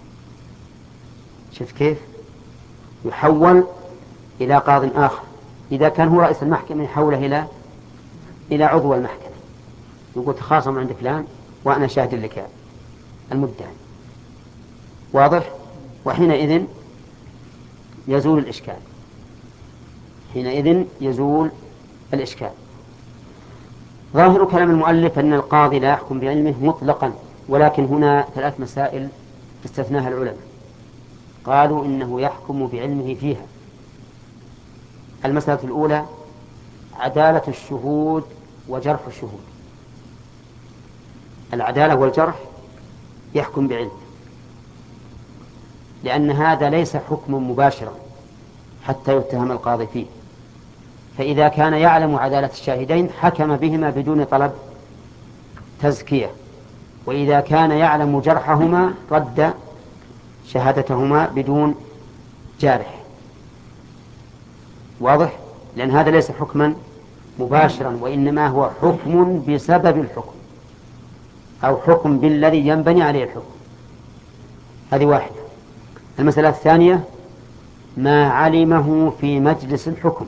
شوف كيف يحول إلى قاض آخر. إذا كان هو رئيس المحكمة يحوله إلى إلى عضو المحكمة، يقول تخاصم عند فلان وأنا شاهد لك المدعي. واضح؟ وحينئذ يزول الإشكال حينئذ يزول الإشكال. ظاهر كلام المؤلف أن القاضي لا يحكم بعلمه مطلقا، ولكن هنا ثلاث مسائل استثناها العلماء، قالوا إنه يحكم بعلمه فيها. المسألة الأولى عدالة الشهود وجرح الشهود. العدالة والجرح يحكم بعلمه، لأن هذا ليس حكم مباشرا حتى يتهم القاضي فيه، فإذا كان يعلم عدالة الشاهدين حكم بهما بدون طلب تزكية، وإذا كان يعلم جرحهما رد شهادتهما بدون جارح. واضح؟ لأن هذا ليس حكما مباشرا، وإنما هو حكم بسبب الحكم أو حكم بالذي ينبني عليه الحكم. هذه واحدة. المسألة الثانية ما علمه في مجلس الحكم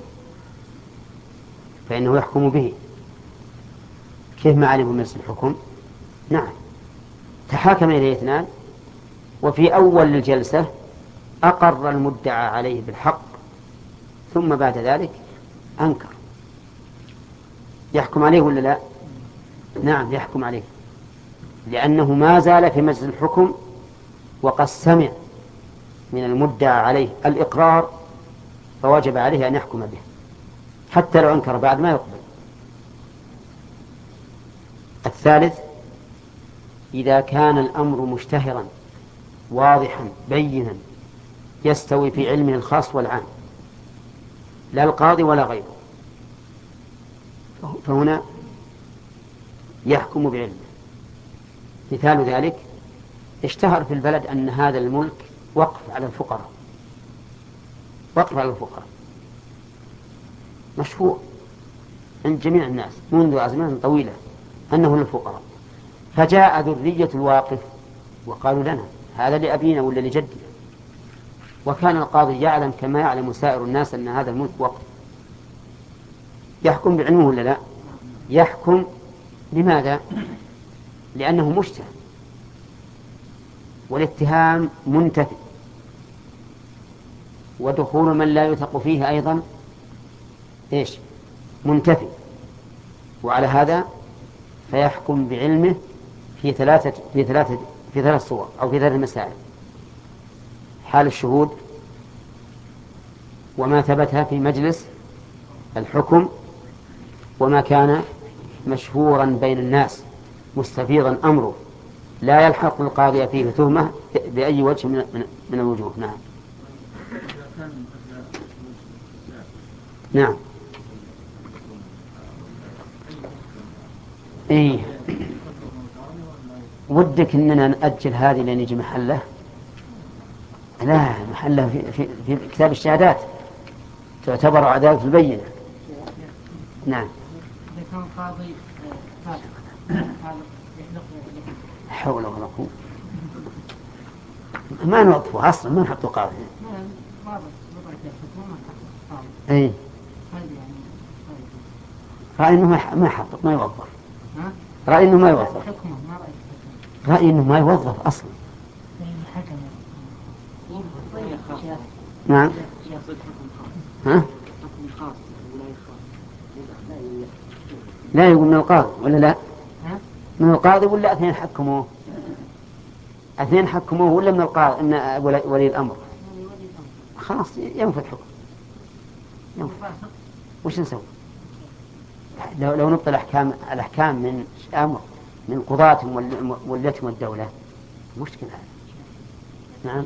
فإنه يحكم به. كيف ما علمه مجلس الحكم؟ نعم، تحاكم إليه اثنان وفي أول الجلسة أقر المدعى عليه بالحق ثم بعد ذلك أنكر، يحكم عليه ولا لا؟ نعم يحكم عليه، لأنه ما زال في مجلس الحكم وقد سمع من المدعى عليه الإقرار، فوجب عليه أن يحكم به حتى لو أنكر بعد ما يقبل. الثالث إذا كان الأمر مشتهرا واضحا بينا يستوي في علمه الخاص والعام لا القاضي ولا غيره، فهنا يحكم بعلمه. مثال ذلك اشتهر في البلد أن هذا الملك وقف على الفقراء، وقف على الفقراء مشهور عند جميع الناس منذ أزمان طويلة أنه للفقراء، فجاء ذرية الواقف وقالوا لنا هذا لأبينا ولا لجدنا، وكان القاضي يعلم كما يعلم سائر الناس أن هذا الملك وقف، يحكم بعلمه ولا لا؟ يحكم. لماذا؟ لأنه مشتهر والاتهام منتفي، ودخول من لا يثق فيه أيضا إيش؟ منتفي، وعلى هذا فيحكم بعلمه في ثلاثة في ثلاثة في ثلاث صور أو في ثلاث مسائل: حال الشهود، وما ثبتها في مجلس الحكم، وما كان مشهورا بين الناس مستفيضا أمره لا يلحق القاضي فيه تهمة بأي وجه من, من, من الوجوه. نعم نعم إيه ودك إننا نأجل هذه لنجي محله؟ لا، محله في, في, في كتاب الشهادات تعتبر عدالة البينة. نعم. إذا كان قاضي حول ولا قوة، ما نوقفه أصلا، ما نحطه قاضي. أي رأي إنه ما يحطه ما يوظف، رأي إنه ما يوظف، رأي إنه ما يوظف أصلا. نعم. ها؟ لا يقول من القاضي ولا لا؟ من القاضي ولا اثنين حكموه؟ اثنين حكموه ولا من القاضي من ولي الأمر؟ خلاص ينفذ حكم. ينفذ. وش نسوي؟ لو لو نبطل الأحكام الأحكام من أمر من قضاة ولتهم الدولة مشكلة هذا. نعم.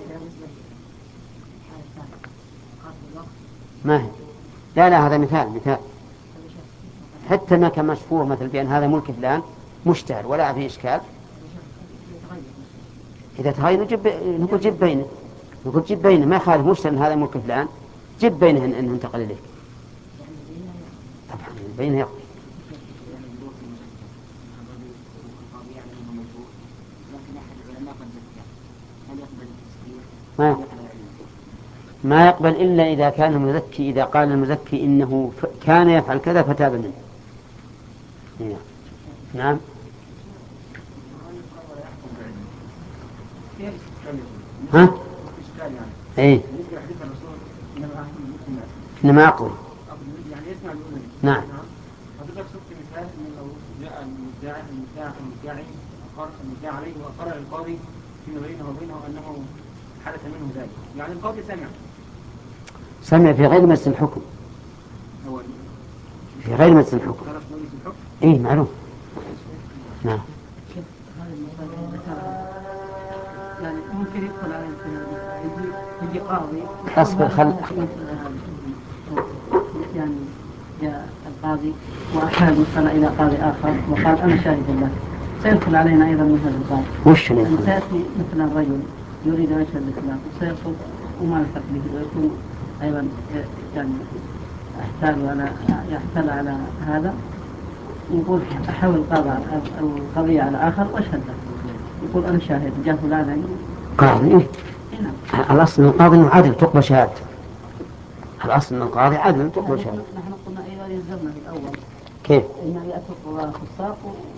ما هي؟ لا لا هذا مثال مثال حتى ما كان مشهور مثل بأن هذا ملك فلان مشتهر ولا فيه إشكال. إذا تغير نجيب نقول جيب بينه، نقول جيب بينه ما يخالف مشتهر هذا ملك فلان، جيب بينه إنه انتقل إليك. طبعا بينه يقضي. ما ما يقبل إلا إذا كان المزكي، إذا قال المزكي إنه كان يفعل كذا فتاب منه. نعم. ها؟ إيه. إنما أقول. نعم. حضرتك شفت مثال إنه لو جاء المدعي المدعي المدعي المدعي عليه وأقر القاضي فيما بينه وبينه أنه حدث منه ذلك، يعني القاضي سمع سمع في غير مجلس الحكم، في غير مجلس الحكم. إيه معلوم. نعم. يعني ممكن يدخل على يجي يجي قاضي أصبر خل يعني جاء القاضي وأحال المسألة إلى قاضي آخر وقال أنا شاهد الله، سيدخل علينا أيضا مثل القاضي. وش اللي يدخل؟ سيأتي مثل الرجل يريد أن يشهد الإسلام وسيرفض وما يلحق به ويكون أيضا يعني يحتال على يحتال على هذا، يقول أحاول القاضي القضية على آخر وأشهد له، يقول أنا شاهد جاء فلان قاضي. الأصل من القاضي إنه عدل تقبل شهادته. الأصل أن القاضي عدل تقبل شهادة. نحن قلنا إذا يلزمنا في الأول كيف؟ إنه يأتي القضاء في الساق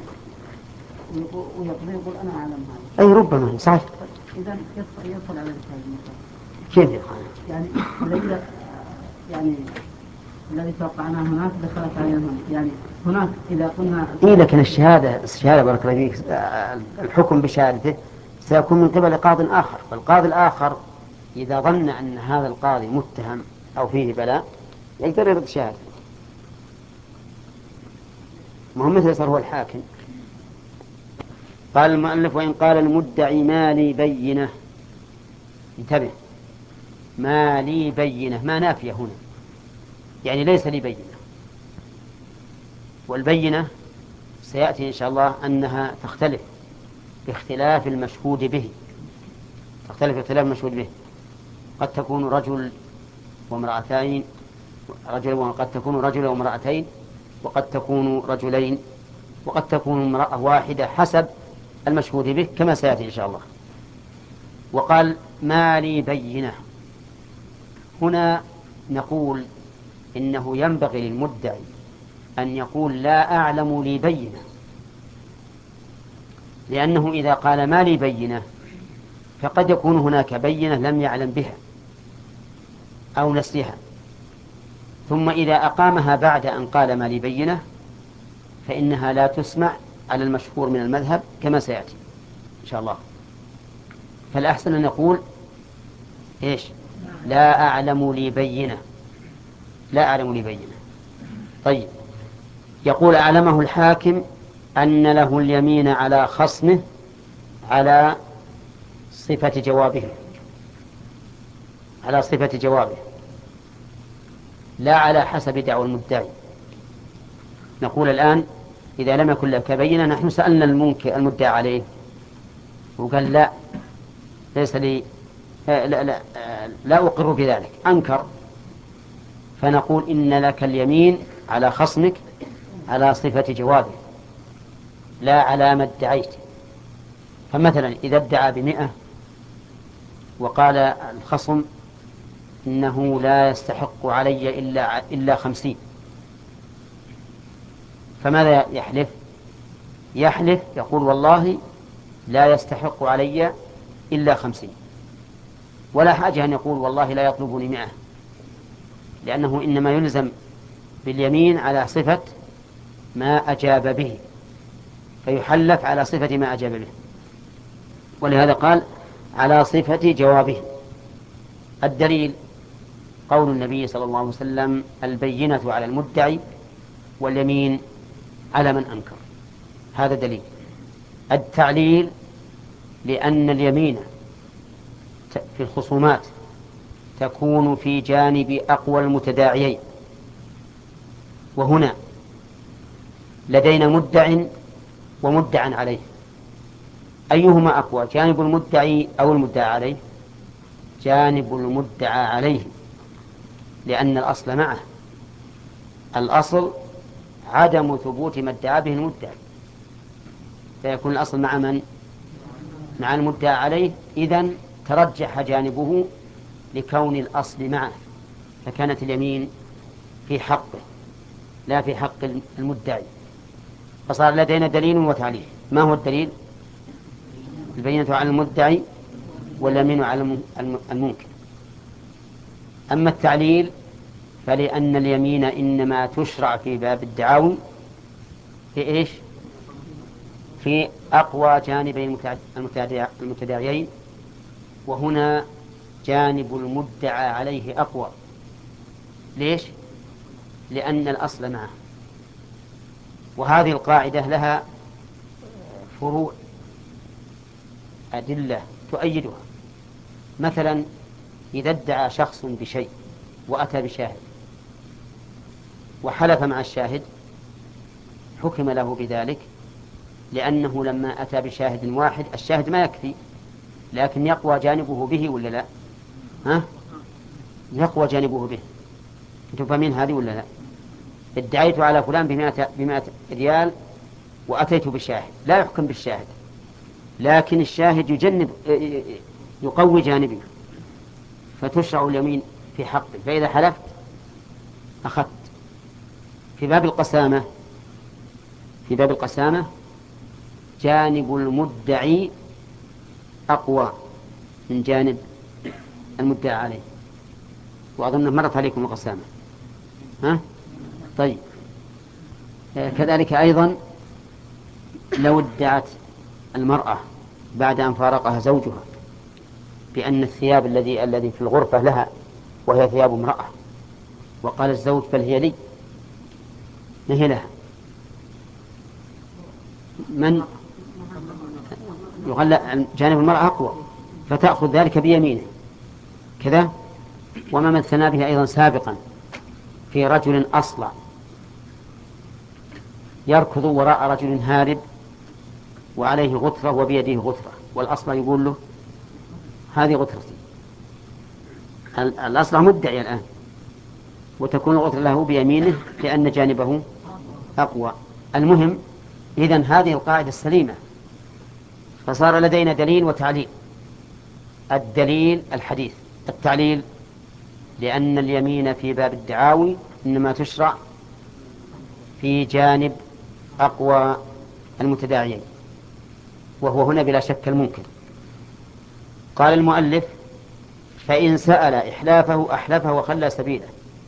ويقضي يقول أنا أعلم هذا. أي ربما صحيح. إذا يصل يصل على الشهادة. كيف يقال؟ يعني الذي يعني الذي توقعناه هناك دخلت علينا هنا. يعني هناك إذا قلنا إيه لكن الشهادة الشهادة بارك الله فيك الحكم بشهادته سيكون من قبل قاض آخر، فالقاضي الآخر إذا ظن أن هذا القاضي متهم أو فيه بلاء يقدر يرد شهادة. ما هو مثل صار هو الحاكم. قال المؤلف وإن قال المدعي ما لي بينة، انتبه، ما لي بينة ما نافية هنا، يعني ليس لي بينة، والبينة سيأتي إن شاء الله أنها تختلف باختلاف المشهود به، تختلف باختلاف المشهود به، قد تكون رجل وامرأتين رجل وقد تكون رجل وامرأتين وقد تكون رجلين وقد تكون امرأة واحدة حسب المشهود به كما سيأتي إن شاء الله. وقال ما لي بينة، هنا نقول إنه ينبغي للمدعي أن يقول لا أعلم لي بينة، لأنه إذا قال ما لي بينة فقد يكون هناك بينة لم يعلم بها أو نسيها، ثم إذا أقامها بعد أن قال ما لي بينة فإنها لا تسمع على المشهور من المذهب كما سيأتي إن شاء الله. فالأحسن أن نقول إيش؟ لا أعلم لي بينة، لا أعلم لي بينة. طيب، يقول أعلمه الحاكم أن له اليمين على خصمه على صفة جوابه، على صفة جوابه لا على حسب دعوى المدعي. نقول الآن إذا لم يكن لك بينة، نحن سألنا المنكر المدعي عليه وقال لا ليس لي لا, لا, لا, لا أقر بذلك، أنكر، فنقول إن لك اليمين على خصمك على صفة جوابه لا على ما ادعيت. فمثلا إذا ادعى بمئة وقال الخصم إنه لا يستحق علي إلا, إلا خمسين، فماذا يحلف؟ يحلف يقول والله لا يستحق علي إلا خمسين، ولا حاجة أن يقول والله لا يطلبني مئة، لأنه إنما يلزم باليمين على صفة ما أجاب به، فيحلف على صفة ما أجاب به، ولهذا قال على صفة جوابه. الدليل قول النبي صلى الله عليه وسلم البينة على المدعي واليمين على من أنكر، هذا دليل. التعليل لأن اليمين في الخصومات تكون في جانب أقوى المتداعيين، وهنا لدينا مدع ومدعى عليه، أيهما أقوى، جانب المدعي أو المدعى عليه؟ جانب المدعى عليه، لأن الأصل معه، الأصل عدم ثبوت ما ادعى به المدعي، فيكون الأصل مع من؟ مع المدعى عليه، إذن ترجح جانبه لكون الأصل معه، فكانت اليمين في حقه لا في حق المدعي، فصار لدينا دليل وتعليل. ما هو الدليل؟ البينة على المدعي واليمين على المنكر. أما التعليل فلأن اليمين إنما تشرع في باب الدعاوى في إيش؟ في أقوى جانبي المتداعيين، وهنا جانب المدعى عليه أقوى. ليش؟ لأن الأصل معه. وهذه القاعدة لها فروع أدلة تؤيدها. مثلا إذا ادعى شخص بشيء وأتى بشاهد وحلف مع الشاهد حكم له بذلك، لأنه لما أتى بشاهد واحد الشاهد ما يكفي، لكن يقوى جانبه به ولا لا؟ ها؟ يقوى جانبه به. أنتم فاهمين هذه ولا لا؟ ادعيت على فلان بمائة, بمائة ريال وأتيت بشاهد، لا يحكم بالشاهد، لكن الشاهد يجنب يقوي جانبه، فتشرع اليمين في حقه. فإذا حلفت أخذت. في باب القسامة في باب القسامة جانب المدعي أقوى من جانب المدعى عليه، وأظن مرت عليكم القسامة. ها؟ طيب، كذلك أيضا لو ادعت المرأة بعد أن فارقها زوجها بأن الثياب الذي الذي في الغرفة لها وهي ثياب امرأة، وقال الزوج بل هي لي، ما هي لها، من يغلى جانب المرأة أقوى، فتأخذ ذلك بيمينه كذا. وما مثلنا به أيضا سابقا في رجل أصلع يركض وراء رجل هارب وعليه غترة وبيده غترة، والأصلع يقول له هذه غترتي. الأصلع مدعي الآن، وتكون الغترة له بيمينه لأن جانبه أقوى. المهم إذن هذه القاعدة السليمة، فصار لدينا دليل وتعليل. الدليل الحديث، التعليل لأن اليمين في باب الدعاوي إنما تشرع في جانب أقوى المتداعيين، وهو هنا بلا شك الممكن. قال المؤلف فإن سأل إحلافه أحلفه وخلى سبيله.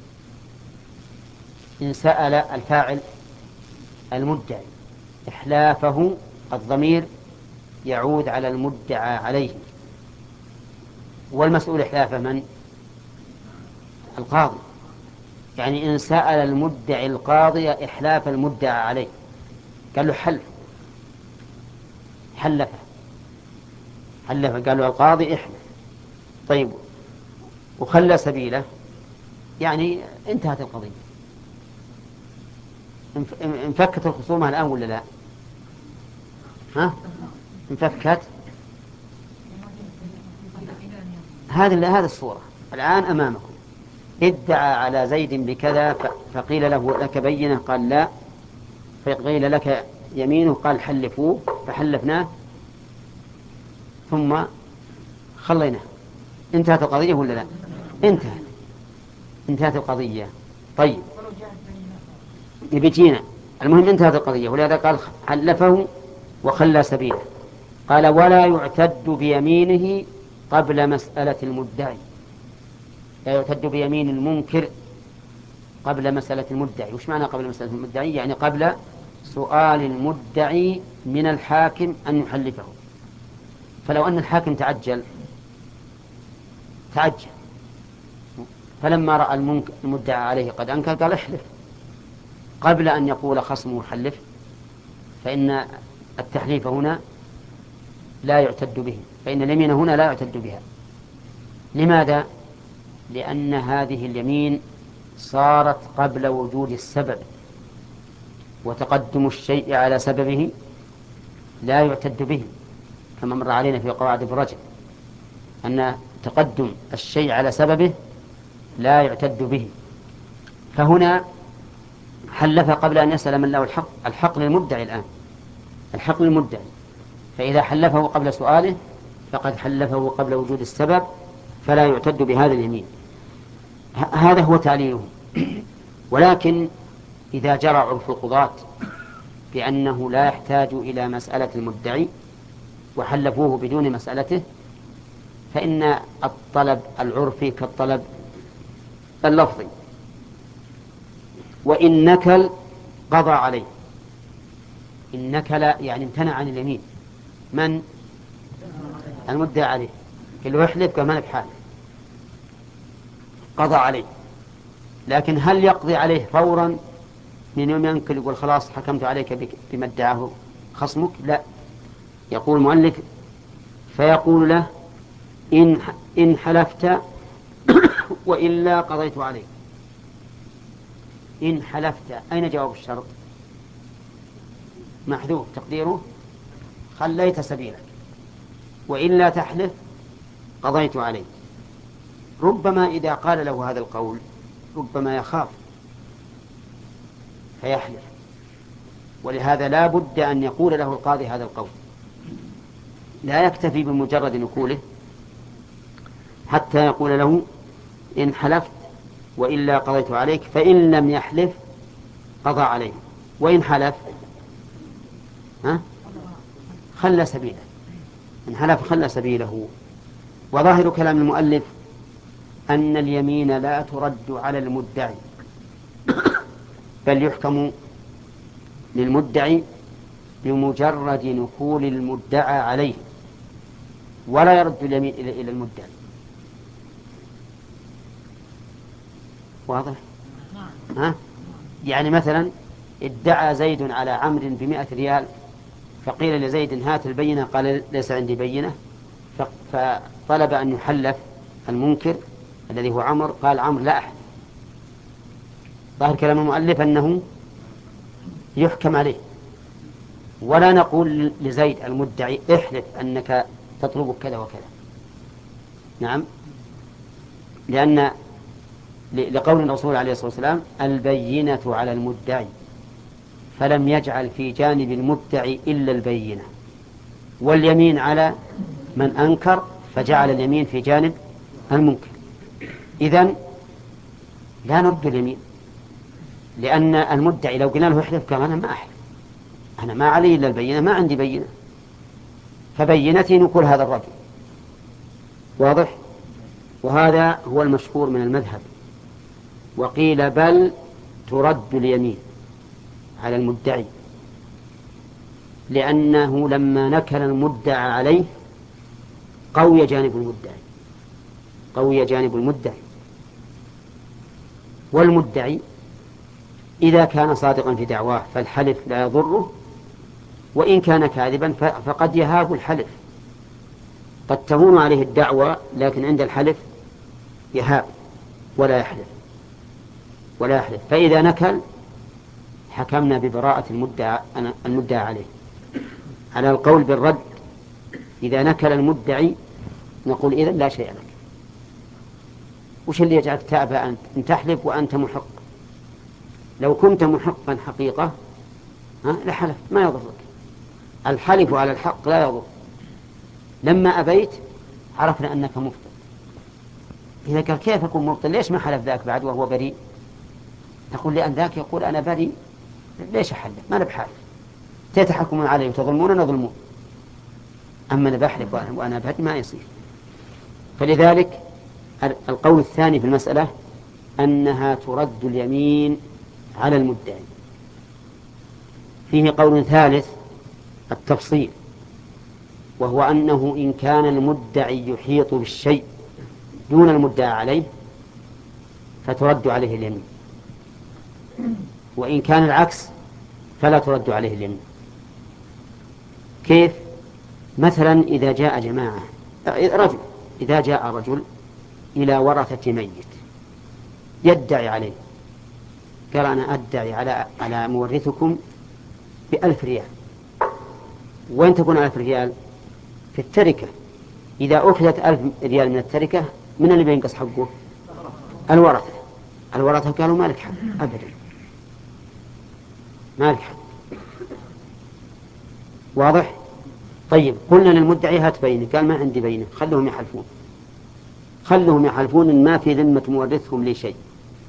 إن سأل الفاعل المدعي إحلافه، الضمير يعود على المدعى عليه، والمسؤول إحلافه من؟ القاضي. يعني إن سأل المدعي القاضي إحلاف المدعى عليه، قال له حلف، حلفه حلفه قال له القاضي احلف. طيب، وخلى سبيله يعني انتهت القضية، انفكت الخصومة الآن ولا لا؟ ها؟ انفكت. هذه هذه الصورة الآن أمامكم. ادعى على زيد بكذا فقيل له لك بينة، قال لا، فقيل لك يمينه، قال حلفوه، فحلفناه ثم خليناه. انتهت القضية ولا لا؟ انتهت انتهت القضية. طيب، بيجينا المهم انتهت القضية، ولهذا قال حلفه وخلى سبيله. قال ولا يعتد بيمينه قبل مسألة المدعي، لا يعتد بيمين المنكر قبل مسألة المدعي. وش معنى قبل مسألة المدعي؟ يعني قبل سؤال المدعي من الحاكم أن يحلفه. فلو أن الحاكم تعجل تعجل فلما رأى المدعى عليه قد أنكر قال احلف قبل أن يقول خصمه حلف، فإن التحليف هنا لا يعتد به، فإن اليمين هنا لا يعتد بها. لماذا؟ لأن هذه اليمين صارت قبل وجود السبب، وتقدم الشيء على سببه لا يعتد به، كما مر علينا في قواعد ابن رجب أن تقدم الشيء على سببه لا يعتد به. فهنا حلف قبل أن يسأل من له الحق. الحق للمدعي الآن، الحق للمدعي، فإذا حلفه قبل سؤاله فقد حلفه قبل وجود السبب، فلا يعتد بهذا اليمين. هذا هو تعليله. ولكن إذا جرى عرف القضاة بأنه لا يحتاج إلى مسألة المدعي وحلفوه بدون مسألته، فإن الطلب العرفي كالطلب اللفظي. وإن نكل قضى عليه. إن نكل يعني امتنع عن اليمين من؟ المدعى عليه، اللي هو يحلف كما بحال قضى عليه. لكن هل يقضي عليه فورا من يوم ينكل يقول خلاص حكمت عليك بما ادعاه خصمك؟ لا، يقول المؤلف فيقول له إن, إن حلفت وإلا قضيت عليك. إن حلفت، أين جواب الشرط؟ محذوف تقديره خليت سبيلك، وإلا تحلف قضيت عليك. ربما إذا قال له هذا القول ربما يخاف فيحلف، ولهذا لا بد أن يقول له القاضي هذا القول، لا يكتفي بمجرد نقوله، حتى يقول له إن حلفت وإلا قضيت عليك، فإن لم يحلف قضى عليه، وإن حلف ها خلى سبيله، إن حلف خلى سبيله. وظاهر كلام المؤلف أن اليمين لا ترد على المدعي، بل يحكم للمدعي بمجرد نقول المدعى عليه، ولا يرد اليمين إلى المدعي. واضح؟ ها؟ يعني مثلا ادعى زيد على عمرو بمئة ريال، فقيل لزيد هات البينة، قال ليس عندي بينة، فطلب أن يحلف المنكر الذي هو عمرو، قال عمرو لا أحلف. ظاهر كلام المؤلف أنه يحكم عليه، ولا نقول لزيد المدعي احلف أنك تطلب كذا وكذا. نعم، لأن لقول الرسول عليه الصلاة والسلام البينة على المدعي، فلم يجعل في جانب المدعي إلا البينة، واليمين على من أنكر فجعل اليمين في جانب المنكر. إذن لا نرد اليمين، لأن المدعي لو قلنا له احلف كما أنا ما أحلف، أنا ما علي إلا البينة، ما عندي بينة، فبينتي نقول هذا الرجل. واضح؟ وهذا هو المشهور من المذهب. وقيل بل ترد اليمين على المدعي، لأنه لما نكل المدعى عليه قوي جانب المدعي، قوي جانب المدعي. والمدعي إذا كان صادقا في دعواه فالحلف لا يضره، وإن كان كاذبا فقد يهاب الحلف، قد تهون عليه الدعوة لكن عند الحلف يهاب ولا يحلف ولا يحلف. فإذا نكل حكمنا ببراءة المدعى المدعى عليه. على القول بالرد إذا نكل المدعي نقول إذن لا شيء لك. وش اللي يجعلك تأبى أن تحلف وأنت محق؟ لو كنت محقا حقيقة ها لحلف ما يضرك. الحلف على الحق لا يضر. لما أبيت عرفنا أنك مبطل. إذا قال كيف أكون مبطل؟ ليش ما حلف ذاك بعد وهو بريء؟ نقول لأن ذاك يقول أنا بريء، ليش أحلف؟ ما أنا بحالف. تتحكمون علي وتظلمون نظلمون، أما أنا بحلف وأنا بريء ما يصير. فلذلك القول الثاني في المسألة أنها ترد اليمين على المدعي. فيه قول ثالث التفصيل، وهو أنه إن كان المدعي يحيط بالشيء دون المدعى عليه فترد عليه اليمين، وإن كان العكس فلا ترد عليه اليمين. كيف؟ مثلا إذا جاء جماعة رجل إذا جاء رجل إلى ورثة ميت يدعي عليه، قال أنا أدعي على على مورثكم بألف ريال. وين تكون ألف ريال؟ في التركة. إذا أخذت ألف ريال من التركة من اللي بينقص حقه؟ الورثة. الورثة قالوا مالك حق أبدا، مالك حق. واضح؟ طيب قلنا للمدعي هات بينة، قال ما عندي بينة، خلهم يحلفون، خلهم يحلفون إن ما في ذمة مورثهم لي شيء.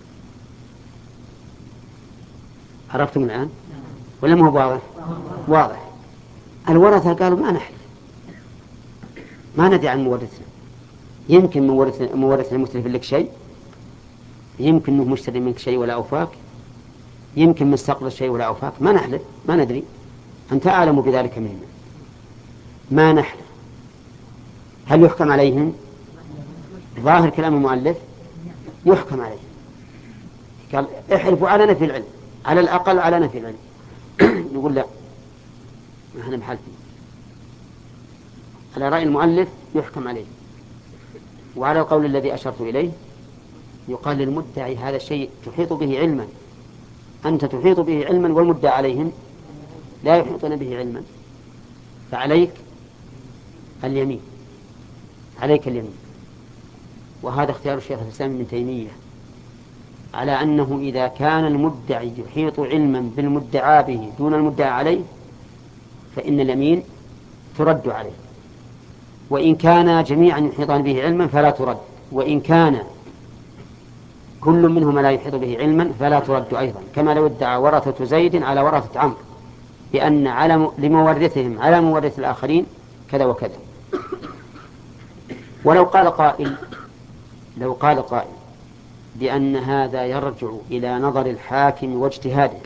عرفتم الآن ولا ما هو واضح؟ واضح. الورثة قالوا ما نحلف، ما ندعي عن مورثنا، يمكن مورث المسلف لك شيء، يمكن انه مشتري منك شيء ولا أوفاك، يمكن مستقبل شيء ولا أوفاك، ما نحلف، ما ندري، أنت أعلم بذلك منا، ما نحلف. هل يحكم عليهم؟ ظاهر كلام المؤلف يحكم عليهم. قال احلفوا على نفي العلم، على الأقل على نفي العلم. نقول لا، نحن محلفين. على رأي المؤلف يحكم عليه. وعلى القول الذي أشرت إليه يقال للمدعي هذا الشيء تحيط به علما، أنت تحيط به علما والمدعى عليهم لا يحيطون به علما، فعليك اليمين، عليك اليمين. وهذا اختيار الشيخ الإسلام ابن تيمية على أنه إذا كان المدعي يحيط علما بالمدعى به دون المدعى عليه فإن اليمين ترد عليه، وإن كان جميعا يحيطان به علما فلا ترد، وإن كان كل منهما لا يحيط به علما فلا ترد أيضا، كما لو ادعى ورثة زيد على ورثة عمرو بأن على لمورثهم على مورث الآخرين كذا وكذا. ولو قال قائل لو قال قائل بأن هذا يرجع إلى نظر الحاكم واجتهاده،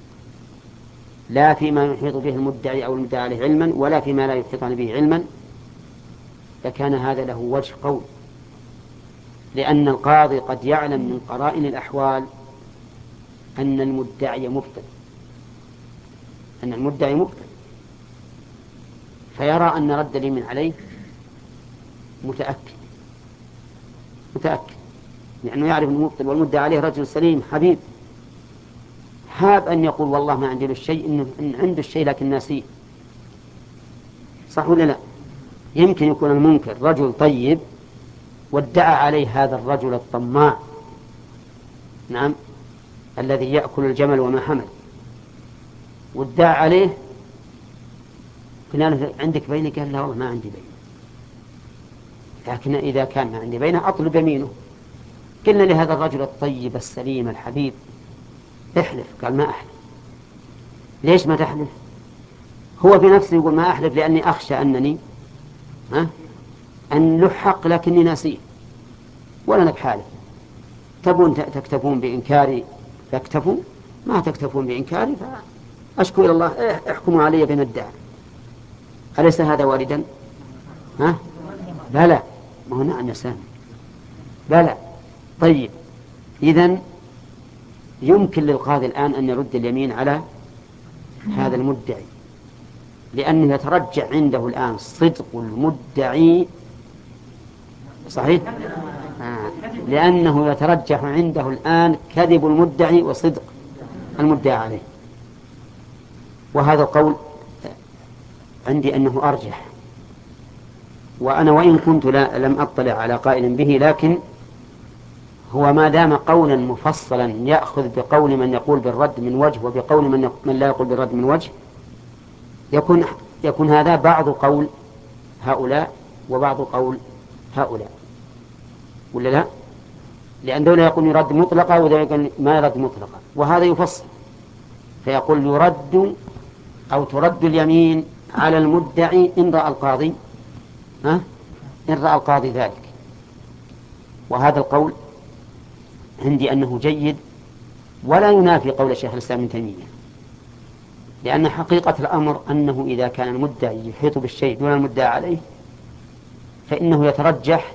لا فيما يحيط به المدعي أو المدعى عليه علما ولا فيما لا يحيطان به علما، لكان هذا له وجه قول، لأن القاضي قد يعلم من قرائن الأحوال أن المدعي مبطل أن المدعي مبطل فيرى أن رد اليمين عليه متأكد متأكد لأنه يعرف أنه مبطل والمدعي عليه رجل سليم حبيب، هاب أن يقول والله ما عندي له الشيء، إن عنده الشيء لكن ناسيه. صح ولا لا؟ يمكن يكون المنكر رجل طيب وادعى عليه هذا الرجل الطماع، نعم، الذي يأكل الجمل وما حمل، وادعى عليه، قلنا له عندك بينة؟ قال لا والله ما عندي بينة، لكن إذا كان ما عندي بينة أطلب يمينه. قلنا لهذا الرجل الطيب السليم الحبيب احلف، قال ما أحلف. ليش ما تحلف؟ هو بنفسه يقول ما أحلف لأني أخشى أنني ها أن له حق لكني ناسيه ولا نبحاله. تبون تكتفون بإنكاري فاكتفوا، ما تكتفون بإنكاري فأشكو إلى الله احكموا علي بين الدعاء. أليس هذا واردا؟ ها؟ بلى، ما هو نعم يا سامي، بلى. طيب إذن يمكن للقاضي الآن أن يرد اليمين على هذا المدعي، لأنه يترجع عنده الآن صدق المدعي، صحيح؟ آه. لأنه يترجح عنده الآن كذب المدعي وصدق المدعي عليه، وهذا القول عندي أنه أرجح. وأنا وإن كنت لا لم أطلع على قائل به، لكن هو ما دام قولا مفصلا يأخذ بقول من يقول بالرد من وجه وبقول من, من لا يقول بالرد من وجه، يكون, يكون هذا بعض قول هؤلاء وبعض قول هؤلاء، ولا لا؟ لأن دولة يقول يرد مطلقة ودولة يقول ما يرد مطلقة، وهذا يفصل فيقول يرد أو ترد اليمين على المدعي إن رأى القاضي ها؟ إن رأى القاضي ذلك. وهذا القول عندي أنه جيد ولا ينافي قول الشيخ الإسلام ابن تيمية، لأن حقيقة الأمر أنه إذا كان المدعي يحيط بالشيء دون المدعى عليه فإنه يترجح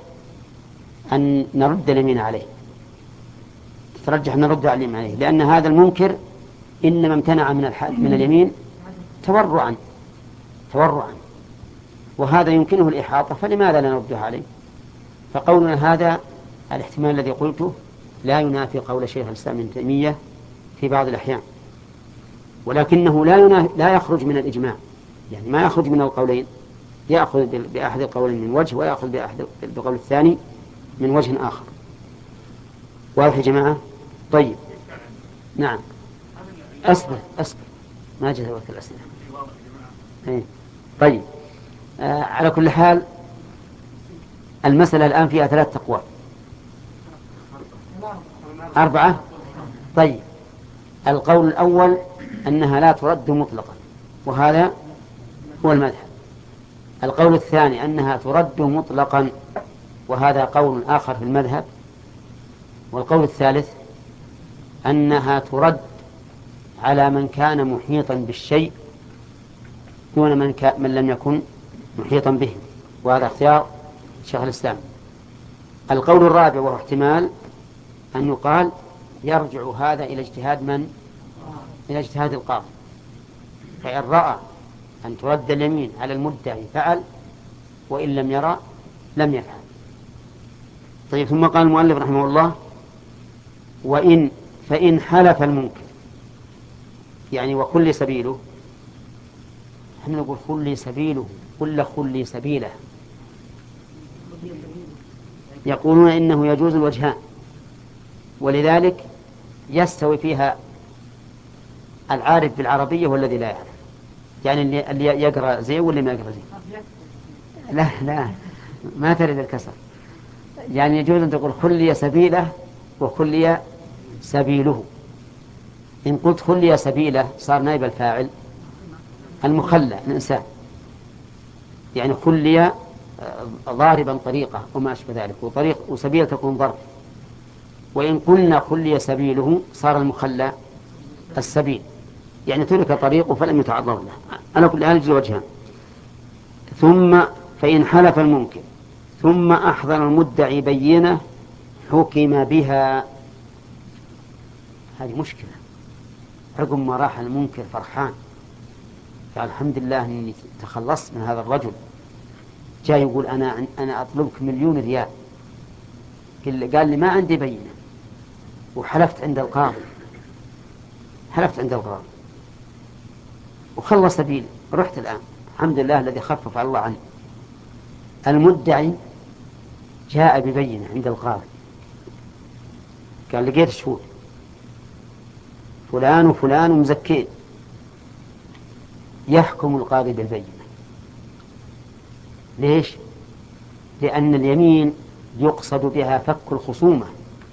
أن نرد اليمين عليه، تترجح أن نرد اليمين عليه، لأن هذا المنكر إنما امتنع من من اليمين تورعا تورعا وهذا يمكنه الإحاطة، فلماذا لا نرده عليه؟ فقولنا هذا الاحتمال الذي قلته لا ينافي قول شيخ الإسلام ابن تيمية في بعض الأحيان، ولكنه لا لا يخرج من الإجماع، يعني ما يخرج من القولين، يأخذ بأحد القولين من وجه ويأخذ بأحد بقول الثاني من وجه آخر. واضح يا جماعة؟ طيب نعم، أصبر أصبر ما جاء وقت الأسئلة. طيب آه على كل حال المسألة الآن فيها ثلاث أقوال، أربعة. طيب القول الأول أنها لا ترد مطلقا، وهذا هو المذهب. القول الثاني أنها ترد مطلقا، وهذا قول آخر في المذهب. والقول الثالث أنها ترد على من كان محيطا بالشيء دون من, ك... من لم يكن محيطا به، وهذا اختيار شيخ الإسلام. القول الرابع وهو احتمال أن يقال يرجع هذا إلى اجتهاد من؟ إلى اجتهاد القاضي، فإن رأى أن ترد اليمين على المدعي فعل، وإن لم يرى لم يفعل. طيب ثم قال المؤلف رحمه الله وإن فإن حلف المنكر، يعني وخلي سبيله، احنا نقول خلي سبيله كل خلي سبيله، يقولون إنه يجوز الوجهان، ولذلك يستوي فيها العارف بالعربية والذي لا يعرف، يعني اللي يقرأ زي واللي ما يقرأ زي. لا لا ما تريد الكسر، يعني يجوز أن تقول خلي سبيله وخلي سبيله. إن قلت خلي سبيله صار نائب الفاعل المخلى الإنسان، يعني خلي ضاربا طريقه وما أشبه ذلك، وطريق وسبيل تكون ضرب. وإن قلنا خلي سبيله صار المخلى السبيل، يعني ترك طريقه فلم يتعرض له. أنا كل هذا الوجهان. ثم فإن حلف المنكر ثم أحضر المدعي بينة حكم بها. هذه مشكلة. عقب ما راح المنكر فرحان قال الحمد لله أني تخلصت من هذا الرجل، جاء يقول أنا أنا أطلبك مليون ريال، قال لي ما عندي بينة وحلفت عند القاضي، حلفت عند القاضي وخلص سبيلي، رحت الآن الحمد لله الذي خفف الله عني. المدعي جاء ببينة عند القاضي، قال لقيت شهود فلان وفلان ومزكين، يحكم القاضي بالبينة. ليش؟ لأن اليمين يقصد بها فك الخصومة،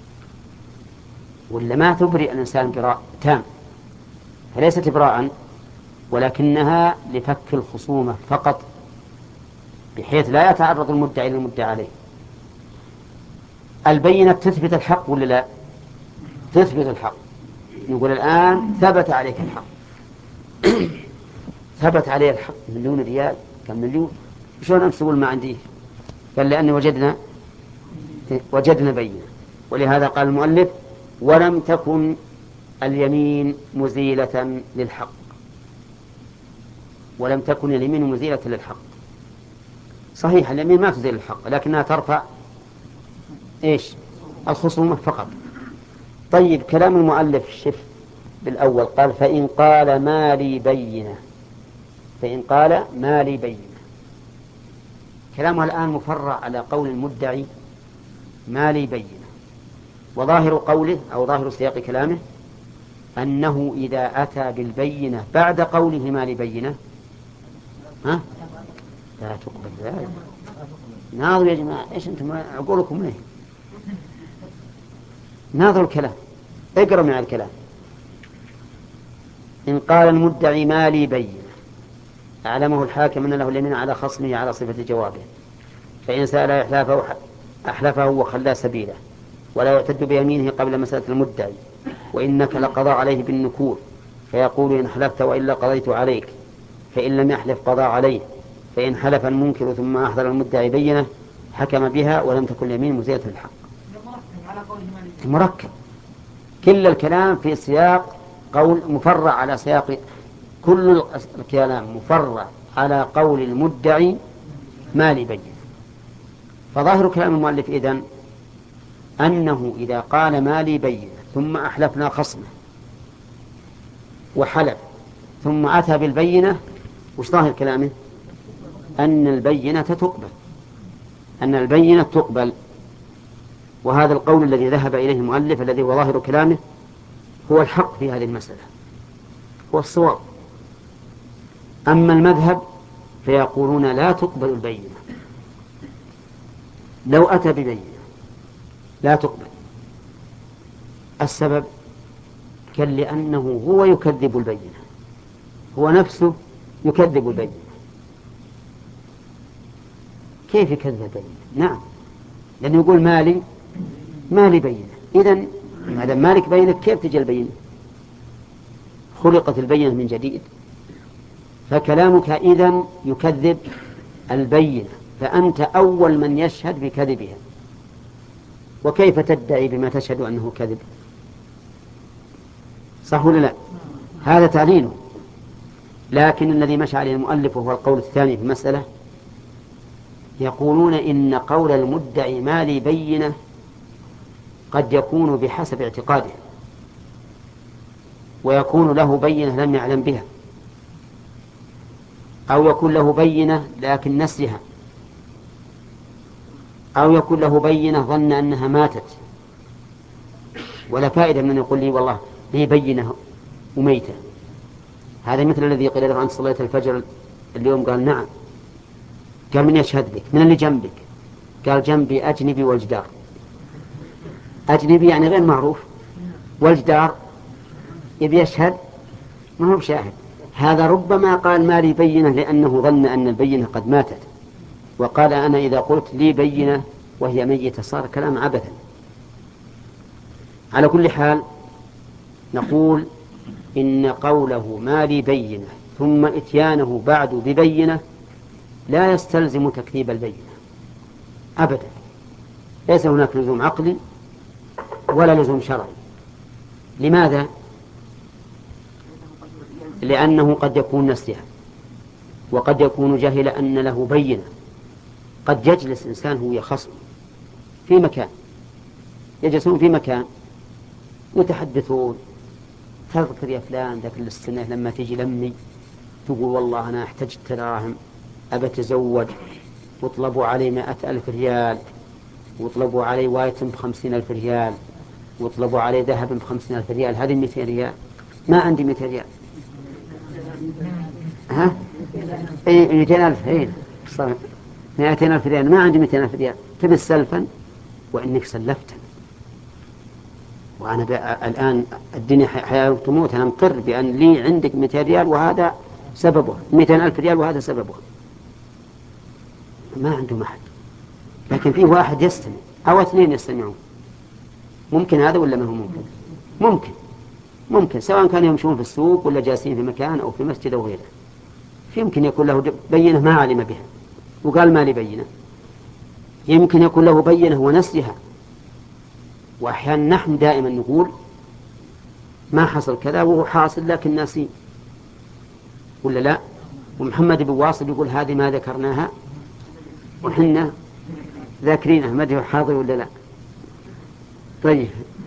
ولا ما تبرئ الإنسان براء تام، فليست إبراء ولكنها لفك الخصومة فقط، بحيث لا يتعرض المدعي للمدعى عليه. البينة تثبت الحق ولا لا؟ تثبت الحق. نقول الآن ثبت عليك الحق ثبت عليه الحق مليون ريال، كم مليون؟ شلون أمس تقول ما عندي؟ قال لأني وجدنا وجدنا بينة. ولهذا قال المؤلف ولم تكن اليمين مزيلة للحق، ولم تكن اليمين مزيلة للحق. صحيح اليمين ما تزيل الحق، لكنها ترفع إيش؟ الخصومة فقط. طيب كلام المؤلف شف بالأول قال فإن قال ما لي بينة، فإن قال ما لي بينة، كلامه الآن مفرع على قول المدعي ما لي بينة، وظاهر قوله أو ظاهر سياق كلامه أنه إذا أتى بالبينة بعد قوله ما لي بينة ها لا تقبل ذلك. ناظروا يا جماعة إيش أنتم عقولكم ليه؟ ناظروا الكلام، اقرأوا مع الكلام. إن قال المدعي ما لي بينة أعلمه الحاكم أن له اليمين على خصمه على صفة جوابه، فإن سأل إحلافه أحلفه وخلى سبيله، ولا يعتد بيمينه قبل مسألة المدعي، وإنك لقضى عليه بالنكور، فيقول إن حلفت وإلا قضيت عليك، فإن لم يحلف قضى عليه، فإن حلف المنكر ثم أحضر المدعي بينة حكم بها ولم تكن اليمين مزيلة الحق. مركب، كل الكلام في سياق قول مفرع على سياق، كل الكلام مفرع على قول المدعي ما لي بينة. فظاهر كلام المؤلف إذن أنه إذا قال ما لي بينة ثم أحلفنا خصمه وحلف ثم أتى بالبينة، وش ظاهر كلامه؟ أن البينة تقبل، أن البينة تقبل. وهذا القول الذي ذهب إليه المؤلف الذي هو ظاهر كلامه هو الحق في هذه المسألة، هو الصواب. أما المذهب فيقولون لا تقبل البينة، لو أتى ببينة لا تقبل. السبب كان لأنه هو يكذب البينة، هو نفسه يكذب البينة. كيف يكذب البينة؟ نعم، لأنه يقول مالي مالي بينة. إذن ما دام مالك بينة كيف تجي البينة؟ خلقت البينة من جديد، فكلامك إذن يكذب البينة، فأنت أول من يشهد بكذبها. وكيف تدعي بما تشهد أنه كذب؟ صح ولا لا؟ هذا تعليله. لكن الذي مشى عليه المؤلف وهو القول الثاني في المسألة، يقولون إن قول المدعي ما لي بينة قد يكون بحسب اعتقاده، ويكون له بينة لم يعلم بها، أو يكون له بينة لكن نسيها، أو يكون له بينة ظن أنها ماتت. ولا فائدة من يقول لي والله لي بينة وميتة. هذا مثل الذي قيل له أنت صليت الفجر اليوم، قال نعم. قال من يشهد لك؟ من اللي جنبك؟ قال جنبي أجنبي والجدار. أجنبي يعني غير معروف، والجدار يبي يشهد ما هو بشاهد. هذا ربما قال ما لي بينة لأنه ظن أن البينة قد ماتت، وقال أنا إذا قلت لي بينة وهي ميتة صار كلام عبثا. على كل حال نقول إن قوله ما لي بينة ثم إتيانه بعد ببينة لا يستلزم تكذيب البينة أبدا، ليس هناك لزوم عقلي ولا لزوم شرعي. لماذا؟ لأنه قد يكون نسيها، وقد يكون جهل أن له بينة. قد يجلس إنسان هو يخصم في مكان، يجلسون في مكان يتحدثون، تذكر يا فلان ذاك السنة لما تجي لمي تقول والله أنا احتجت دراهم أبى أتزوج واطلبوا علي مائة ألف ريال، واطلبوا علي وايتم بخمسين ألف ريال، واطلبوا علي ذهب بخمسين ألف ريال، هذه مئتين ريال، ما عندي مئتين ريال. ها؟ اي مئتين ألف، اي صار مئتين ألف ريال، ما عندي مئتين ألف ريال، تبي سلفا وإنك سلفت، وأنا الآن الدنيا حياة وتموت، أنا مقر بأن لي عندك مئتين ريال وهذا سببه، مئتين ألف ريال وهذا سببه. ما عنده محل، لكن فيه واحد يستمع أو اثنين يستمعون. ممكن هذا ولا ما هو ممكن؟ ممكن ممكن سواء كانوا يمشون في السوق ولا جالسين في مكان أو في مسجد أو غيره. يمكن يكون له بينة ما علم بها وقال ما لي بينة، يمكن يكون له بينة ونسيها. وأحيانا نحن دائما نقول ما حصل كذا وهو حاصل لكن ناسين، ولا لا؟ ومحمد بن واصل يقول هذه ما ذكرناها وحنا ذاكرينها، ما أدري حاضر ولا لا. طيب،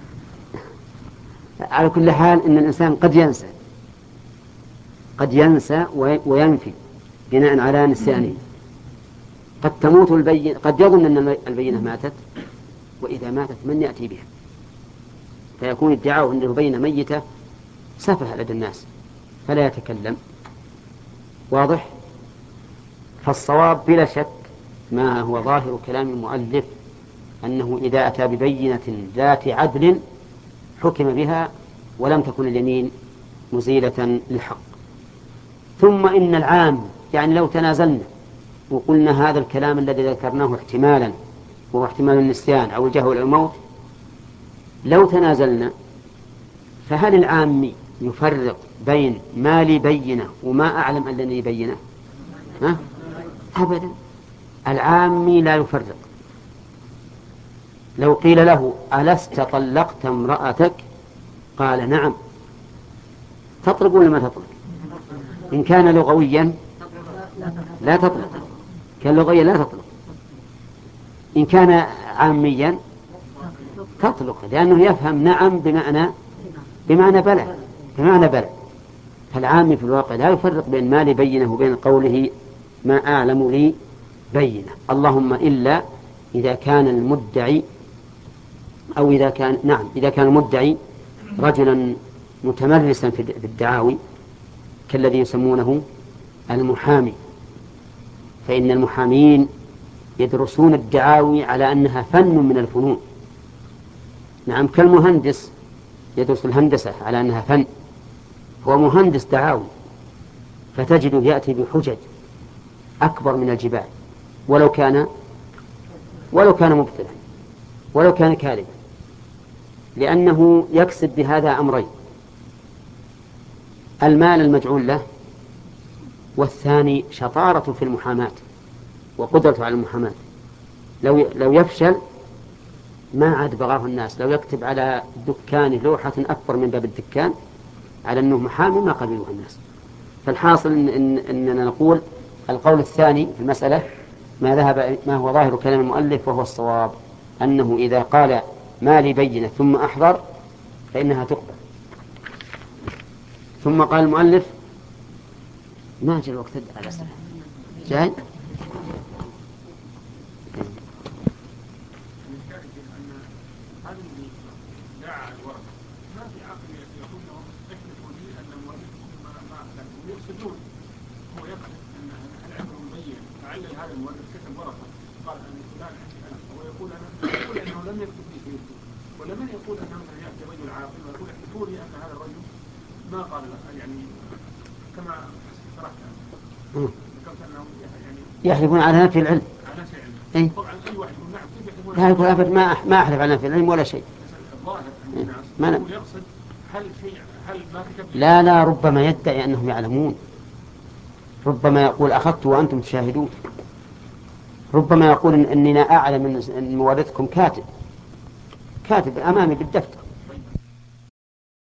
على كل حال إن الإنسان قد ينسى قد ينسى وينفي بناء على نسيانه. قد تموت البينة، قد يظن أن البينة ماتت، وإذا ماتت من يأتي بها؟ فيكون ادعاؤه أن البينة ميتة سفه لدى الناس فلا يتكلم. واضح؟ فالصواب بلا شك ما هو ظاهر كلام المؤلف أنه إذا أتى ببينة ذات عدل حكم بها ولم تكن اليمين مزيلة للحق. ثم إن العام، يعني لو تنازلنا وقلنا هذا الكلام الذي ذكرناه احتمالا وهو احتمال النسيان أو الجهل أو الموت، لو تنازلنا فهل العامي يفرق بين ما لي بينة وما أعلم أن لي بينة؟ ها؟ أبدا، العامي لا يفرق. لو قيل له ألست طلقت امرأتك؟ قال نعم، تطلق ولا ما تطلق؟ إن كان لغويا لا تطلق، كان لغويا لا تطلق. إن كان عاميا تطلق، لأنه يفهم نعم بمعنى بمعنى بلى بمعنى بلى. فالعامي في الواقع لا يفرق بين ما لي بينه وبين قوله ما أعلم لي بينه، اللهم إلا إذا كان المدعي أو إذا كان نعم إذا كان المدعي رجلا متمرسا في الدعاوي كالذي يسمونه المحامي، فإن المحامين يدرسون الدعاوي على أنها فن من الفنون. نعم، كالمهندس يدرس الهندسة على أنها فن، هو مهندس دعاوي، فتجده يأتي بحجج أكبر من الجبال ولو كان ولو كان مبطلا ولو كان كاذبا، لأنه يكسب بهذا أمرين: المال المجعول له، والثاني شطارة في المحاماة وقدرته على المحاماة. لو لو يفشل ما عاد بغاه الناس، لو يكتب على دكانه لوحة أكبر من باب الدكان على أنه محامي ما قبلوه الناس. فالحاصل إن إن إننا نقول القول الثاني في المسألة ما ذهب ما هو ظاهر كلام المؤلف وهو الصواب، أنه إذا قال ما لي بينة ثم أحضر فإنها تقبل. ثم قال المؤلف ما جاء الوقت على الأسئلة جاي. ولا من يقول أن مثلا يأتي رجل عاقل ويقول احلفوا لي أن هذا الرجل ما قال له، يعني كما شرحت مم. ذكرت أنهم يعني يحلفون على نفي العلم. على نفي العلم. إيه؟ طبعا أي واحد يقول نعم كيف يحلفون؟ لا يقول أبد ما أح- ما أحلف على نفي العلم ولا شيء. الظاهر أن الناس ما ن- يقول يقصد هل شيء هل ما كتب لا لا ربما يدعي أنهم يعلمون، ربما يقول أخذت وأنتم تشاهدون، ربما يقول إن أننا أعلم أن مورثكم كاتب كاتب أمامي بالدفتر